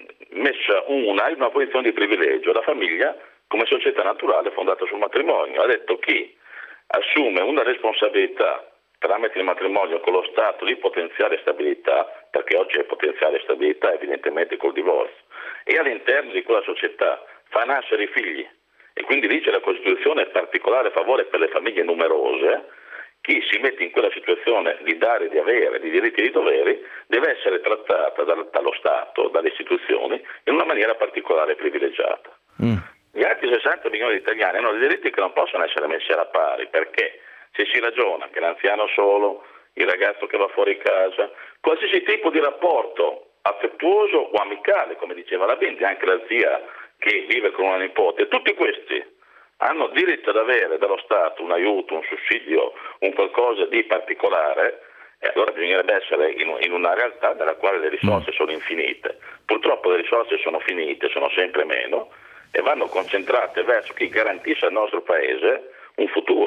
messa una in una posizione di privilegio, la famiglia come società naturale fondata sul matrimonio. Ha detto chi assume una responsabilità tramite il matrimonio con lo Stato di potenziale stabilità, perché oggi è potenziale stabilità evidentemente col divorzio, e all'interno di quella società fa nascere i figli, e quindi dice la Costituzione particolare favore per le famiglie numerose. Chi si mette in quella situazione di dare, di avere, di diritti e di doveri, deve essere trattata dal, dallo Stato, dalle istituzioni, in una maniera particolare privilegiata. Mm. Gli altri sessanta milioni di italiani hanno dei diritti che non possono essere messi alla pari, perché se si ragiona che l'anziano solo, il ragazzo che va fuori casa, qualsiasi tipo di rapporto affettuoso o amicale, come diceva la Bindi, anche la zia che vive con una nipote, tutti questi hanno diritto ad avere dallo Stato un aiuto, un sussidio, un qualcosa di particolare, e allora bisognerebbe essere in, in una realtà nella quale le risorse sono infinite. Purtroppo le risorse sono finite, sono sempre meno, e vanno concentrate verso chi garantisce al nostro Paese un futuro.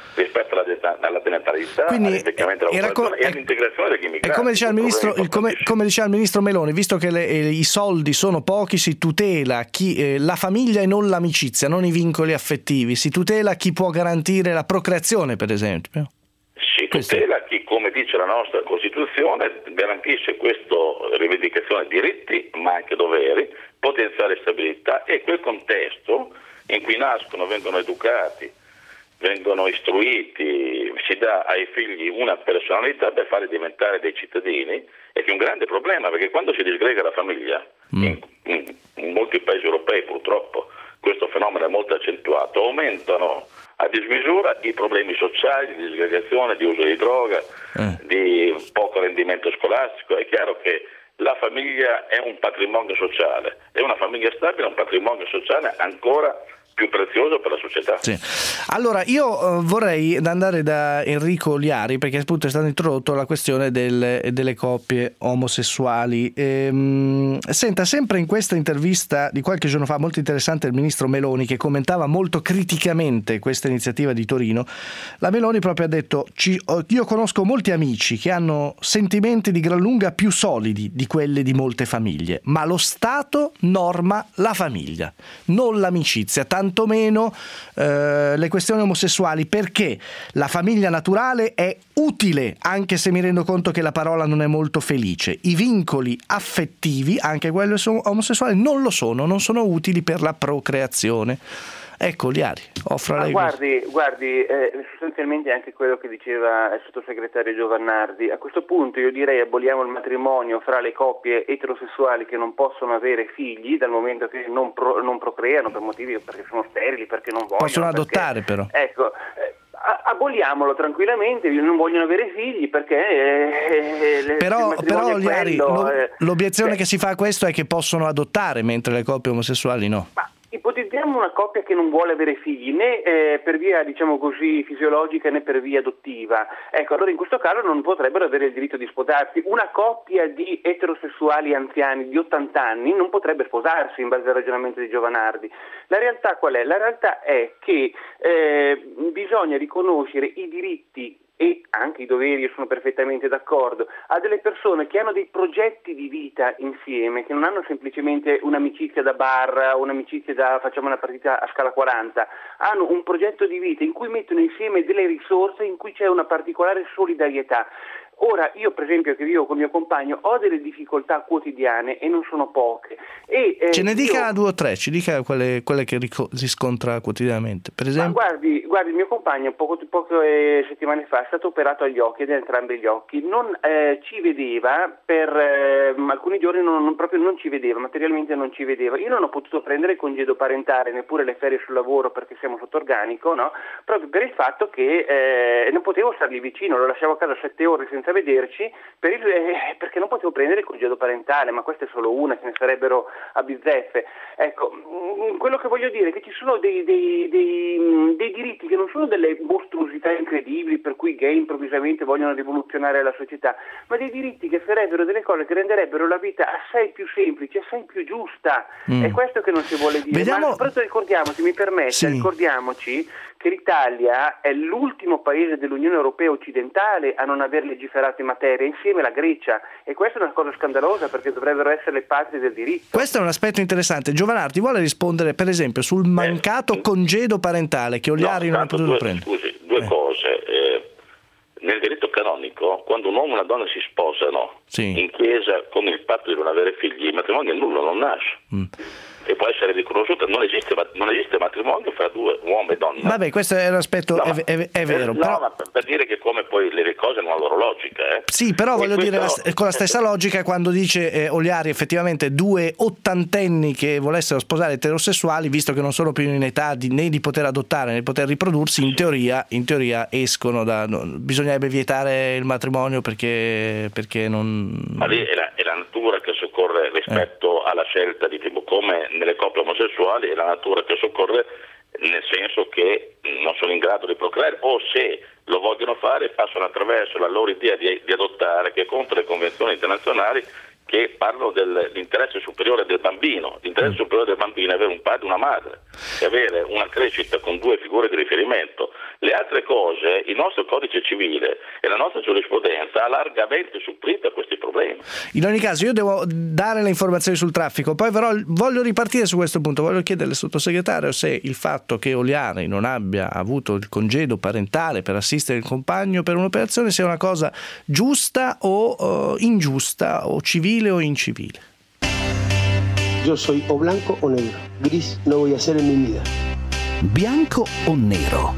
rispetto alla, alla denatalità, Quindi, all'invecchiamento della popolazione co- e all'integrazione degli immigrati. E come diceva il ministro, il, come, come diceva il ministro Meloni, visto che le, eh, i soldi sono pochi, si tutela chi, eh, la famiglia e non l'amicizia, non i vincoli affettivi, si tutela chi può garantire la procreazione, per esempio. Si tutela chi, come dice la nostra Costituzione, garantisce questa rivendicazione di diritti ma anche doveri, potenziale stabilità e quel contesto in cui nascono, vengono educati, vengono istruiti, si dà ai figli una personalità per farli diventare dei cittadini, e che è un grande problema, perché quando si disgrega la famiglia, mm. in, in, in molti paesi europei purtroppo questo fenomeno è molto accentuato, aumentano a dismisura i problemi sociali, di disgregazione, di uso di droga, eh. di poco rendimento scolastico. È chiaro che la famiglia è un patrimonio sociale, e una famiglia stabile è un patrimonio sociale ancora più prezioso per la società. Sì. Allora io uh, vorrei andare da Enrico Liari, perché appunto è stata introdotta la questione del, delle coppie omosessuali. Ehm, senta, sempre in questa intervista di qualche giorno fa, molto interessante, il ministro Meloni, che commentava molto criticamente questa iniziativa di Torino, la Meloni proprio ha detto: Ci, io conosco molti amici che hanno sentimenti di gran lunga più solidi di quelli di molte famiglie, ma lo Stato norma la famiglia, non l'amicizia, tantomeno eh, le questioni omosessuali, perché la famiglia naturale è utile, anche se mi rendo conto che la parola non è molto felice. I vincoli affettivi, anche quelli omosessuali, non lo sono, non sono utili per la procreazione. Ecco, Liari, offra lei. Guardi, guardi eh, sostanzialmente anche quello che diceva il sottosegretario Giovannardi. A questo punto io direi aboliamo il matrimonio fra le coppie eterosessuali che non possono avere figli, dal momento che non, pro, non procreano per motivi, perché sono sterili, perché non vogliono. Possono perché, adottare però. Ecco, eh, aboliamolo tranquillamente, non vogliono avere figli perché eh, le, però, però Liari, quello, lo, eh, l'obiezione eh, che si fa a questo è che possono adottare, mentre le coppie omosessuali no. Ma ipotizziamo una coppia che non vuole avere figli, né eh, per via, diciamo così, fisiologica né per via adottiva. Ecco, allora in questo caso non potrebbero avere il diritto di sposarsi. Una coppia di eterosessuali anziani di ottanta anni non potrebbe sposarsi, in base al ragionamento di Giovannardi. La realtà qual è? La realtà è che eh, bisogna riconoscere i diritti e anche i doveri, io sono perfettamente d'accordo, a delle persone che hanno dei progetti di vita insieme, che non hanno semplicemente un'amicizia da bar, un'amicizia da facciamo una partita a scala quaranta, hanno un progetto di vita in cui mettono insieme delle risorse, in cui c'è una particolare solidarietà. Ora, io per esempio che vivo con mio compagno ho delle difficoltà quotidiane e non sono poche. E, eh, Ce ne dica io... due o tre, ci dica quelle, quelle che rico- riscontra quotidianamente. Per esempio? Ma guardi, guardi, il mio compagno poco, poche settimane fa è stato operato agli occhi, da entrambi gli occhi. Non eh, ci vedeva per eh, alcuni giorni, non, non, proprio non ci vedeva, materialmente non ci vedeva. Io non ho potuto prendere il congedo parentale, neppure le ferie sul lavoro perché siamo sotto organico, no? Proprio per il fatto che eh, non potevo stargli vicino, lo lasciavo a casa sette ore senza vederci per il, eh, perché non potevo prendere il congedo parentale, ma questa è solo una, ce ne sarebbero a bizzeffe. Ecco, mh, quello che voglio dire è che ci sono dei, dei, dei, mh, dei diritti che non sono delle mostruosità incredibili per cui i gay improvvisamente vogliono rivoluzionare la società, ma dei diritti che sarebbero delle cose che renderebbero la vita assai più semplice, assai più giusta. Mm. È questo che non si vuole dire. Vediamo... Ma soprattutto ricordiamoci, mi permette, sì. ricordiamoci che l'Italia è l'ultimo paese dell'Unione Europea occidentale a non aver legiferato in materia, insieme alla Grecia, e questa è una cosa scandalosa perché dovrebbero essere le patrie del diritto. Questo è un aspetto interessante. Giovannardi vuole rispondere per esempio sul mancato eh, congedo parentale che Oliari no, non ha potuto due, prendere. Scusi, due eh. cose. Eh, nel diritto canonico, quando un uomo e una donna si sposano sì. in chiesa con il patto di non avere figli, il matrimonio è nullo, non nasce. Mm. E può essere riconosciuta, non esiste, non esiste matrimonio fra due uomo e donna. Vabbè, questo è un aspetto, no, è, è, è vero. No, però... ma per, per dire che come poi le cose hanno la loro logica. Eh. Sì, però voglio questo... dire la, con la stessa logica quando dice eh, Oliari effettivamente due ottantenni che volessero sposare eterosessuali, visto che non sono più in età di, né di poter adottare né di poter riprodursi, in teoria, in teoria escono da... No, bisognerebbe vietare il matrimonio perché, perché non... Ma lì è la, è la natura che soccorre rispetto eh. alla scelta di tipo come nelle coppie omosessuali, è la natura che soccorre nel senso che non sono in grado di procreare, o se lo vogliono fare passano attraverso la loro idea di, di adottare, che è contro le convenzioni internazionali che parlano dell'interesse superiore del bambino. L'interesse superiore del bambino è avere un padre e una madre, e avere una crescita con due figure di riferimento. Le altre cose, il nostro codice civile e la nostra giurisprudenza ha largamente supplito a questi problemi. In ogni caso io devo dare le informazioni sul traffico, poi però voglio ripartire su questo punto, voglio chiedere al sottosegretario se il fatto che Oliari non abbia avuto il congedo parentale per assistere il compagno per un'operazione sia una cosa giusta o uh, ingiusta, o civile o incivile. Yo soy o blanco o negro. Gris no voy a ser en mi vida. Bianco o nero?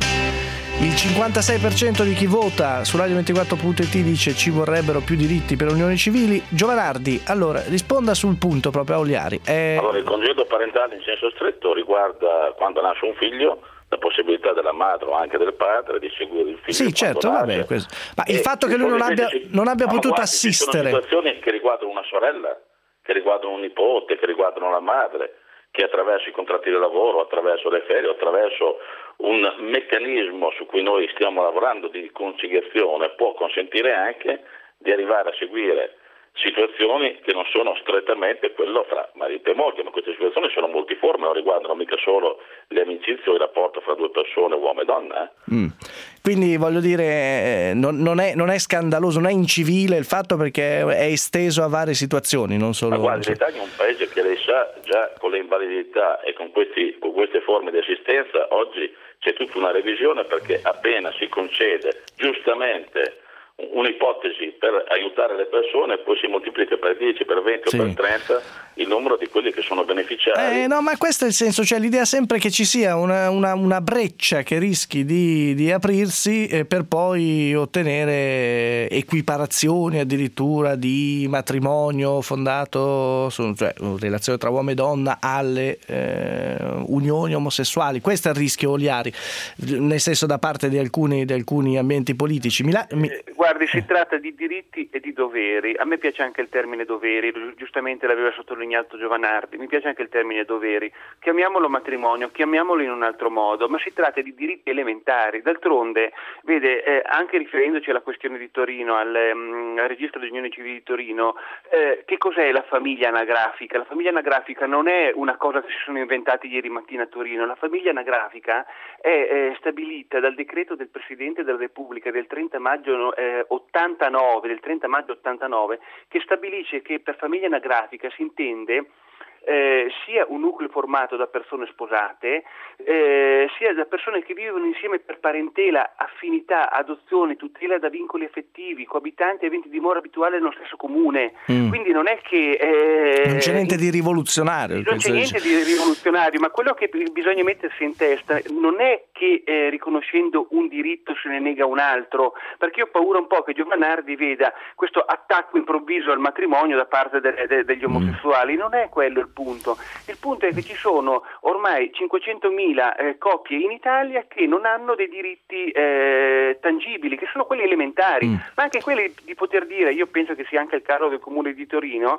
Il cinquantasei per cento di chi vota su radio ventiquattro punto it dice ci vorrebbero più diritti per unioni civili. Giovanardi, allora, risponda sul punto proprio a Oliari. È... Allora, il congedo parentale in senso stretto riguarda quando nasce un figlio, la possibilità della madre o anche del padre di seguire il figlio. Sì, certo, va bene. Questo. Ma il fatto che lui non abbia, non abbia potuto guardi, assistere... Ci sono situazioni che riguardano una sorella, che riguardano un nipote, che riguardano la madre, che attraverso i contratti di lavoro, attraverso le ferie, attraverso un meccanismo su cui noi stiamo lavorando di conciliazione può consentire anche di arrivare a seguire situazioni che non sono strettamente quello fra marito e moglie, ma queste situazioni sono multiformi, non riguardano mica solo le amicizie o il rapporto fra due persone, uomo e donna. Eh? Mm. Quindi voglio dire, non, non, è, non è scandaloso, non è incivile il fatto, perché è esteso a varie situazioni, non solo... Ma guardi, l'Italia è un paese che lei sa, già con le invalidità e con, questi, con queste forme di assistenza, oggi c'è tutta una revisione, perché appena si concede giustamente un'ipotesi per aiutare le persone, poi si moltiplica per dieci, per venti sì. o per trenta il numero di quelli che sono beneficiari. Eh, no, ma questo è il senso, cioè l'idea sempre che ci sia una, una, una breccia che rischi di, di aprirsi eh, per poi ottenere equiparazioni addirittura di matrimonio fondato su, cioè relazione tra uomo e donna alle eh, unioni omosessuali. Questo è il rischio Oliari, nel senso da parte di alcuni, di alcuni ambienti politici. Mi la, mi... Guardi, si tratta di diritti e di doveri. A me piace anche il termine doveri, giustamente l'aveva sottolineato Giovanardi, mi piace anche il termine doveri. Chiamiamolo matrimonio, chiamiamolo in un altro modo, ma si tratta di diritti elementari. D'altronde, vede, eh, anche riferendoci alla questione di Torino, al, um, al registro delle unioni civili di Torino, eh, che cos'è la famiglia anagrafica? La famiglia anagrafica non è una cosa che si sono inventati ieri mattina a Torino. La famiglia anagrafica è eh, stabilita dal decreto del Presidente della Repubblica del trenta maggio eh, ottantanove, del trenta maggio ottantanove, che stabilisce che per famiglia anagrafica si intende Eh, sia un nucleo formato da persone sposate, eh, sia da persone che vivono insieme per parentela, affinità, adozione, tutela da vincoli affettivi, coabitanti e aventi dimora abituale nello stesso comune. Mm. Quindi non è che... Eh, non c'è niente di rivoluzionario. Non c'è niente di rivoluzionario, ma quello che bisogna mettersi in testa non è che eh, riconoscendo un diritto se ne nega un altro, perché io ho paura un po' che Giovanardi veda questo attacco improvviso al matrimonio da parte de- de- degli omosessuali. Mm. Non è quello il punto. Il punto è che ci sono ormai cinquecentomila eh, coppie in Italia che non hanno dei diritti eh, tangibili, che sono quelli elementari, mm. ma anche quelli di poter dire, io penso che sia anche il caso del Comune di Torino,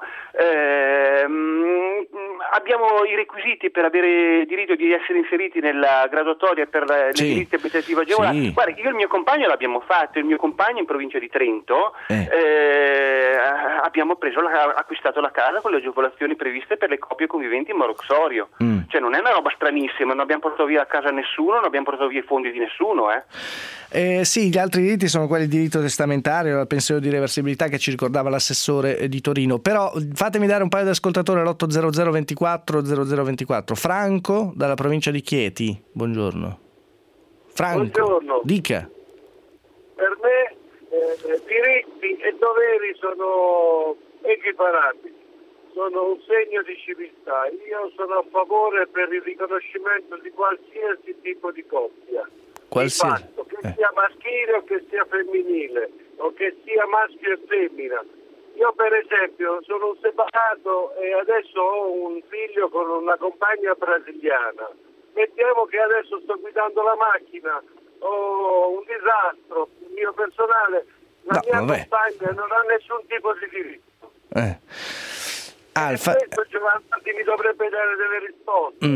ehm, abbiamo i requisiti per avere diritto di essere inseriti nella graduatoria per sì. i diritti abitativi agevolati. Sì. Guarda, io e il mio compagno l'abbiamo fatto, il mio compagno in provincia di Trento eh. Eh, abbiamo preso la, acquistato la casa con le agevolazioni previste per le coppie conviventi in Moroxorio. Mm. Cioè non è una roba stranissima, non abbiamo portato via a casa nessuno, non abbiamo portato via i fondi di nessuno. Eh. Eh, sì, gli altri diritti sono quelli di diritto testamentario, la pensione di reversibilità che ci ricordava l'assessore di Torino. Però fatemi dare un paio di ascoltatori all'otto zero zero ventiquattro zero zero ventiquattro. Franco dalla provincia di Chieti, buongiorno. Franco, buongiorno. Dica. Per me eh, diritti e doveri sono equiparabili. Sono un segno di civiltà. Io sono a favore per il riconoscimento di qualsiasi tipo di coppia. Qualsiasi. Di fatto, che eh. sia maschile o che sia femminile, o che sia maschio e femmina. Io per esempio sono un separato e adesso ho un figlio con una compagna brasiliana. Mettiamo che adesso sto guidando la macchina, ho un disastro, il mio personale, la no, mia vabbè. compagna non ha nessun tipo di diritto. Eh. Alfa... Questo Giovanni mi dovrebbe dare delle risposte. Mm.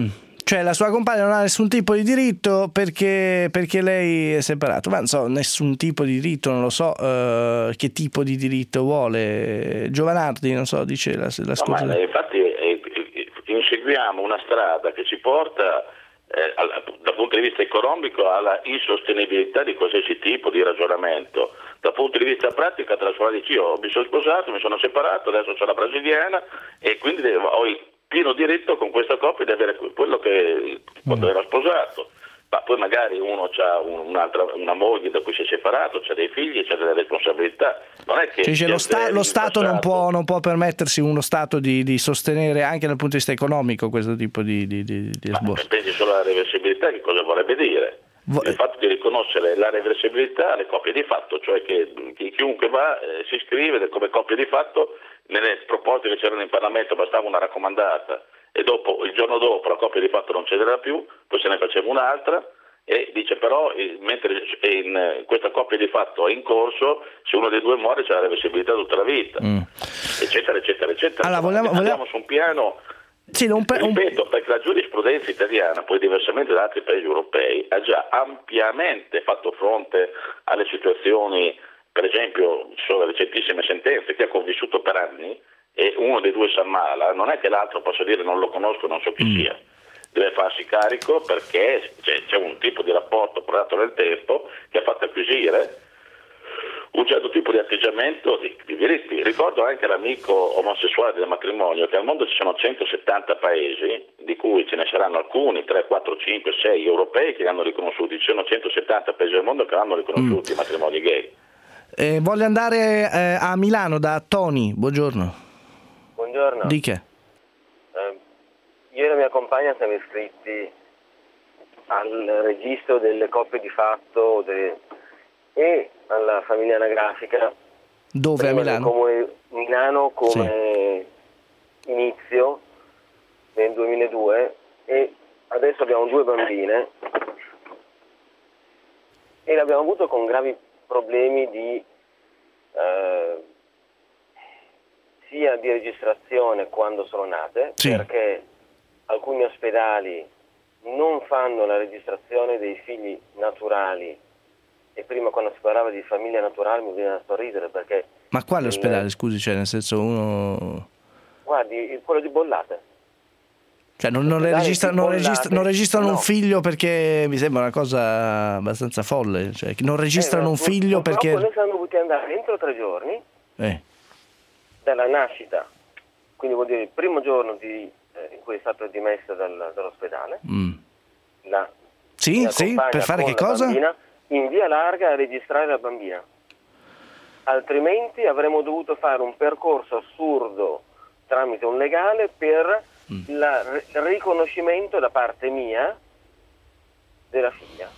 Cioè la sua compagna non ha nessun tipo di diritto perché, perché lei è separato. Ma non so, nessun tipo di diritto, non lo so uh, che tipo di diritto vuole. Giovanardi, non so, dice la, la no, ma, infatti eh, inseguiamo una strada che ci porta eh, al, dal punto di vista economico alla insostenibilità di qualsiasi tipo di ragionamento. Dal punto di vista pratico, tra l'altro dici io mi sono sposato, mi sono separato, adesso c'ho la brasiliana e quindi devo, ho il pieno diritto con questa coppia di avere quello che quando era sposato. Ma poi magari uno ha un'altra, una moglie da cui si è separato, c'ha dei figli, c'ha delle responsabilità. Non è che cioè, lo, sta, lo Stato non può, non può permettersi uno Stato di, di sostenere anche dal punto di vista economico questo tipo di, di, di, di esborso. Pensi solo alla reversibilità, che cosa vorrebbe dire? Vo- il fatto di riconoscere la reversibilità alle coppie di fatto, cioè che chiunque va eh, si iscrive come coppia di fatto. Nelle proposte che c'erano in Parlamento bastava una raccomandata e dopo, il giorno dopo, la coppia di fatto non c'era più, poi se ne faceva un'altra e dice però mentre in questa coppia di fatto è in corso, se uno dei due muore c'è la reversibilità tutta la vita, mm. eccetera eccetera eccetera. Allora, vogliamo, andiamo vogliamo... su un piano, sì, un pe- ripeto, perché la giurisprudenza italiana, poi diversamente da altri paesi europei, ha già ampiamente fatto fronte alle situazioni. Per esempio, ci sono recentissime sentenze, chi ha convissuto per anni e uno dei due si ammala, non è che l'altro possa dire non lo conosco, non so chi mm. sia, deve farsi carico perché c'è, c'è un tipo di rapporto portato nel tempo che ha fatto acquisire un certo tipo di atteggiamento di, di diritti. Ricordo anche l'amico omosessuale del matrimonio che al mondo ci sono centosettanta paesi, di cui ce ne saranno alcuni, tre, quattro, cinque, sei europei che li hanno riconosciuti, ci sono centosettanta paesi del mondo che hanno riconosciuti mm. i matrimoni gay. Eh, voglio andare eh, a Milano da Tony, buongiorno. Buongiorno. Di che? Eh, io e la mia compagna siamo iscritti al registro delle coppie di fatto de... e alla famiglia anagrafica. Dove a Milano? Come Milano come sì. inizio nel duemiladue e adesso abbiamo due bambine e l'abbiamo avuto con gravi problemi di eh, sia di registrazione quando sono nate, sì. perché alcuni ospedali non fanno la registrazione dei figli naturali e prima quando si parlava di famiglia naturale mi veniva a sorridere perché... Ma quale il, ospedale, scusi, cioè nel senso uno... Guardi, quello di Bollate. Cioè non, non, registra, non, registra, non registrano no. un figlio perché mi sembra una cosa abbastanza folle, cioè non registrano eh, un figlio pur, perché... Noi siamo dovuti andare entro tre giorni eh. dalla nascita, quindi vuol dire il primo giorno di, eh, in cui è stata dimessa dal, dall'ospedale, mm. la, sì, sì, per fare che cosa? Bambina, in via larga a registrare la bambina, altrimenti avremmo dovuto fare un percorso assurdo tramite un legale per... La, il riconoscimento da parte mia della figlia.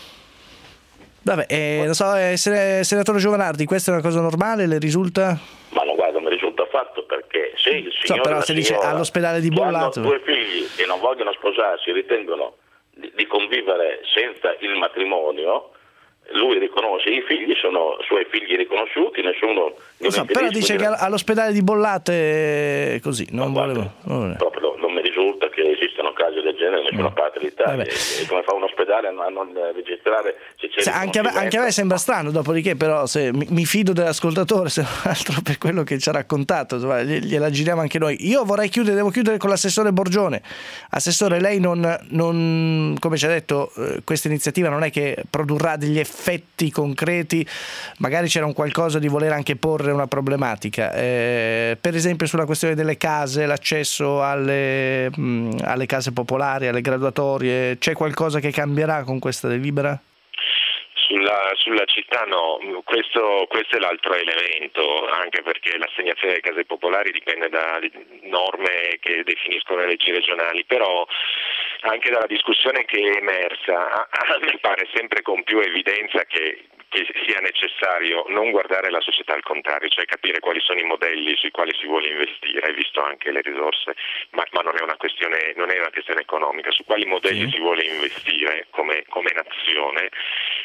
Vabbè, eh, non so, eh, senatore Giovanardi, questa è una cosa normale, le risulta? Ma non guarda, mi risulta affatto perché se il signore so, però se dice all'ospedale di Bollato hanno due figli e non vogliono sposarsi, ritengono di, di convivere senza il matrimonio, lui riconosce i figli, sono suoi figli riconosciuti, nessuno non so, però dice che all'ospedale di Bollate così non no, volevo non proprio non mi risulta che esistano casi del genere in nessuna no. parte d'Italia e, e come fa un ospedale a non, a non registrare se c'è anche, a me, anche a me sembra strano, dopodiché però se mi, mi fido dell'ascoltatore se non altro per quello che ci ha raccontato, insomma, gliela giriamo anche noi. Io vorrei chiudere, devo chiudere con l'assessore Borgione. Assessore, lei non, non come ci ha detto, eh, questa iniziativa non è che produrrà degli effetti concreti, magari c'era un qualcosa di voler anche porre una problematica, eh, per esempio sulla questione delle case, l'accesso alle, mh, alle case popolari, alle graduatorie, c'è qualcosa che cambierà con questa delibera? Sulla, sulla città no, questo, questo è l'altro elemento, anche perché l'assegnazione delle case popolari dipende da norme che definiscono le leggi regionali, però anche dalla discussione che è emersa a, a me pare sempre con più evidenza che che sia necessario non guardare la società al contrario, cioè capire quali sono i modelli sui quali si vuole investire, hai visto anche le risorse, ma, ma non è una questione non è una questione economica, su quali modelli sì. si vuole investire come, come nazione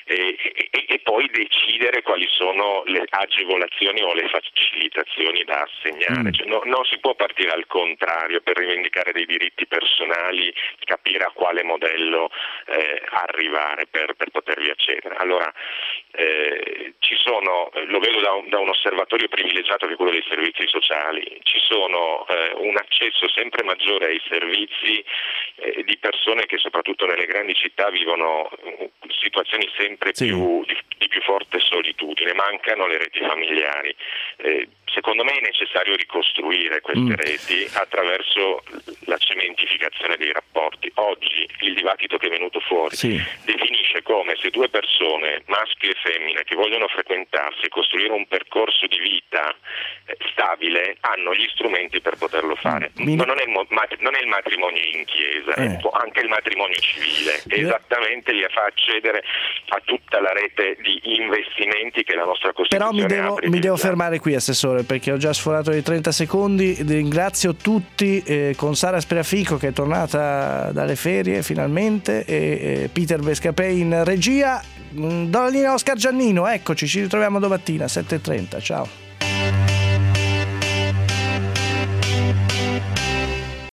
e, e, e poi decidere quali sono le agevolazioni o le facilitazioni da assegnare. Mm. Cioè, no, non si può partire al contrario per rivendicare dei diritti personali, capire a quale modello eh, arrivare per, per potervi accedere. Allora eh, ci sono, lo vedo da un, da un osservatorio privilegiato che è quello dei servizi sociali, ci sono eh, un accesso sempre maggiore ai servizi eh, di persone che soprattutto nelle grandi città vivono situazioni sempre sì. più di, di più forte solitudine, mancano le reti familiari. Eh, secondo me è necessario ricostruire queste mm. reti attraverso la cementificazione dei rapporti. Oggi il dibattito che è venuto fuori sì. definisce come se due persone, maschio e femmina, che vogliono frequentarsi e costruire un percorso di vita eh, stabile, hanno gli strumenti per poterlo fare. Mm. Ma non è, il, non è il matrimonio in chiesa, eh. è anche il matrimonio civile, eh. esattamente li fa accedere a tutta la rete di investimenti che la nostra Costituzione Però mi devo, ha mi devo fermare qui, Assessore, perché ho già sforato i trenta secondi. Ringrazio tutti eh, con Sara Spreafico, che è tornata dalle ferie finalmente, e eh, Peter Bescapè in regia. Do la linea a Oscar Giannino, eccoci, ci ritroviamo domattina sette e trenta, ciao.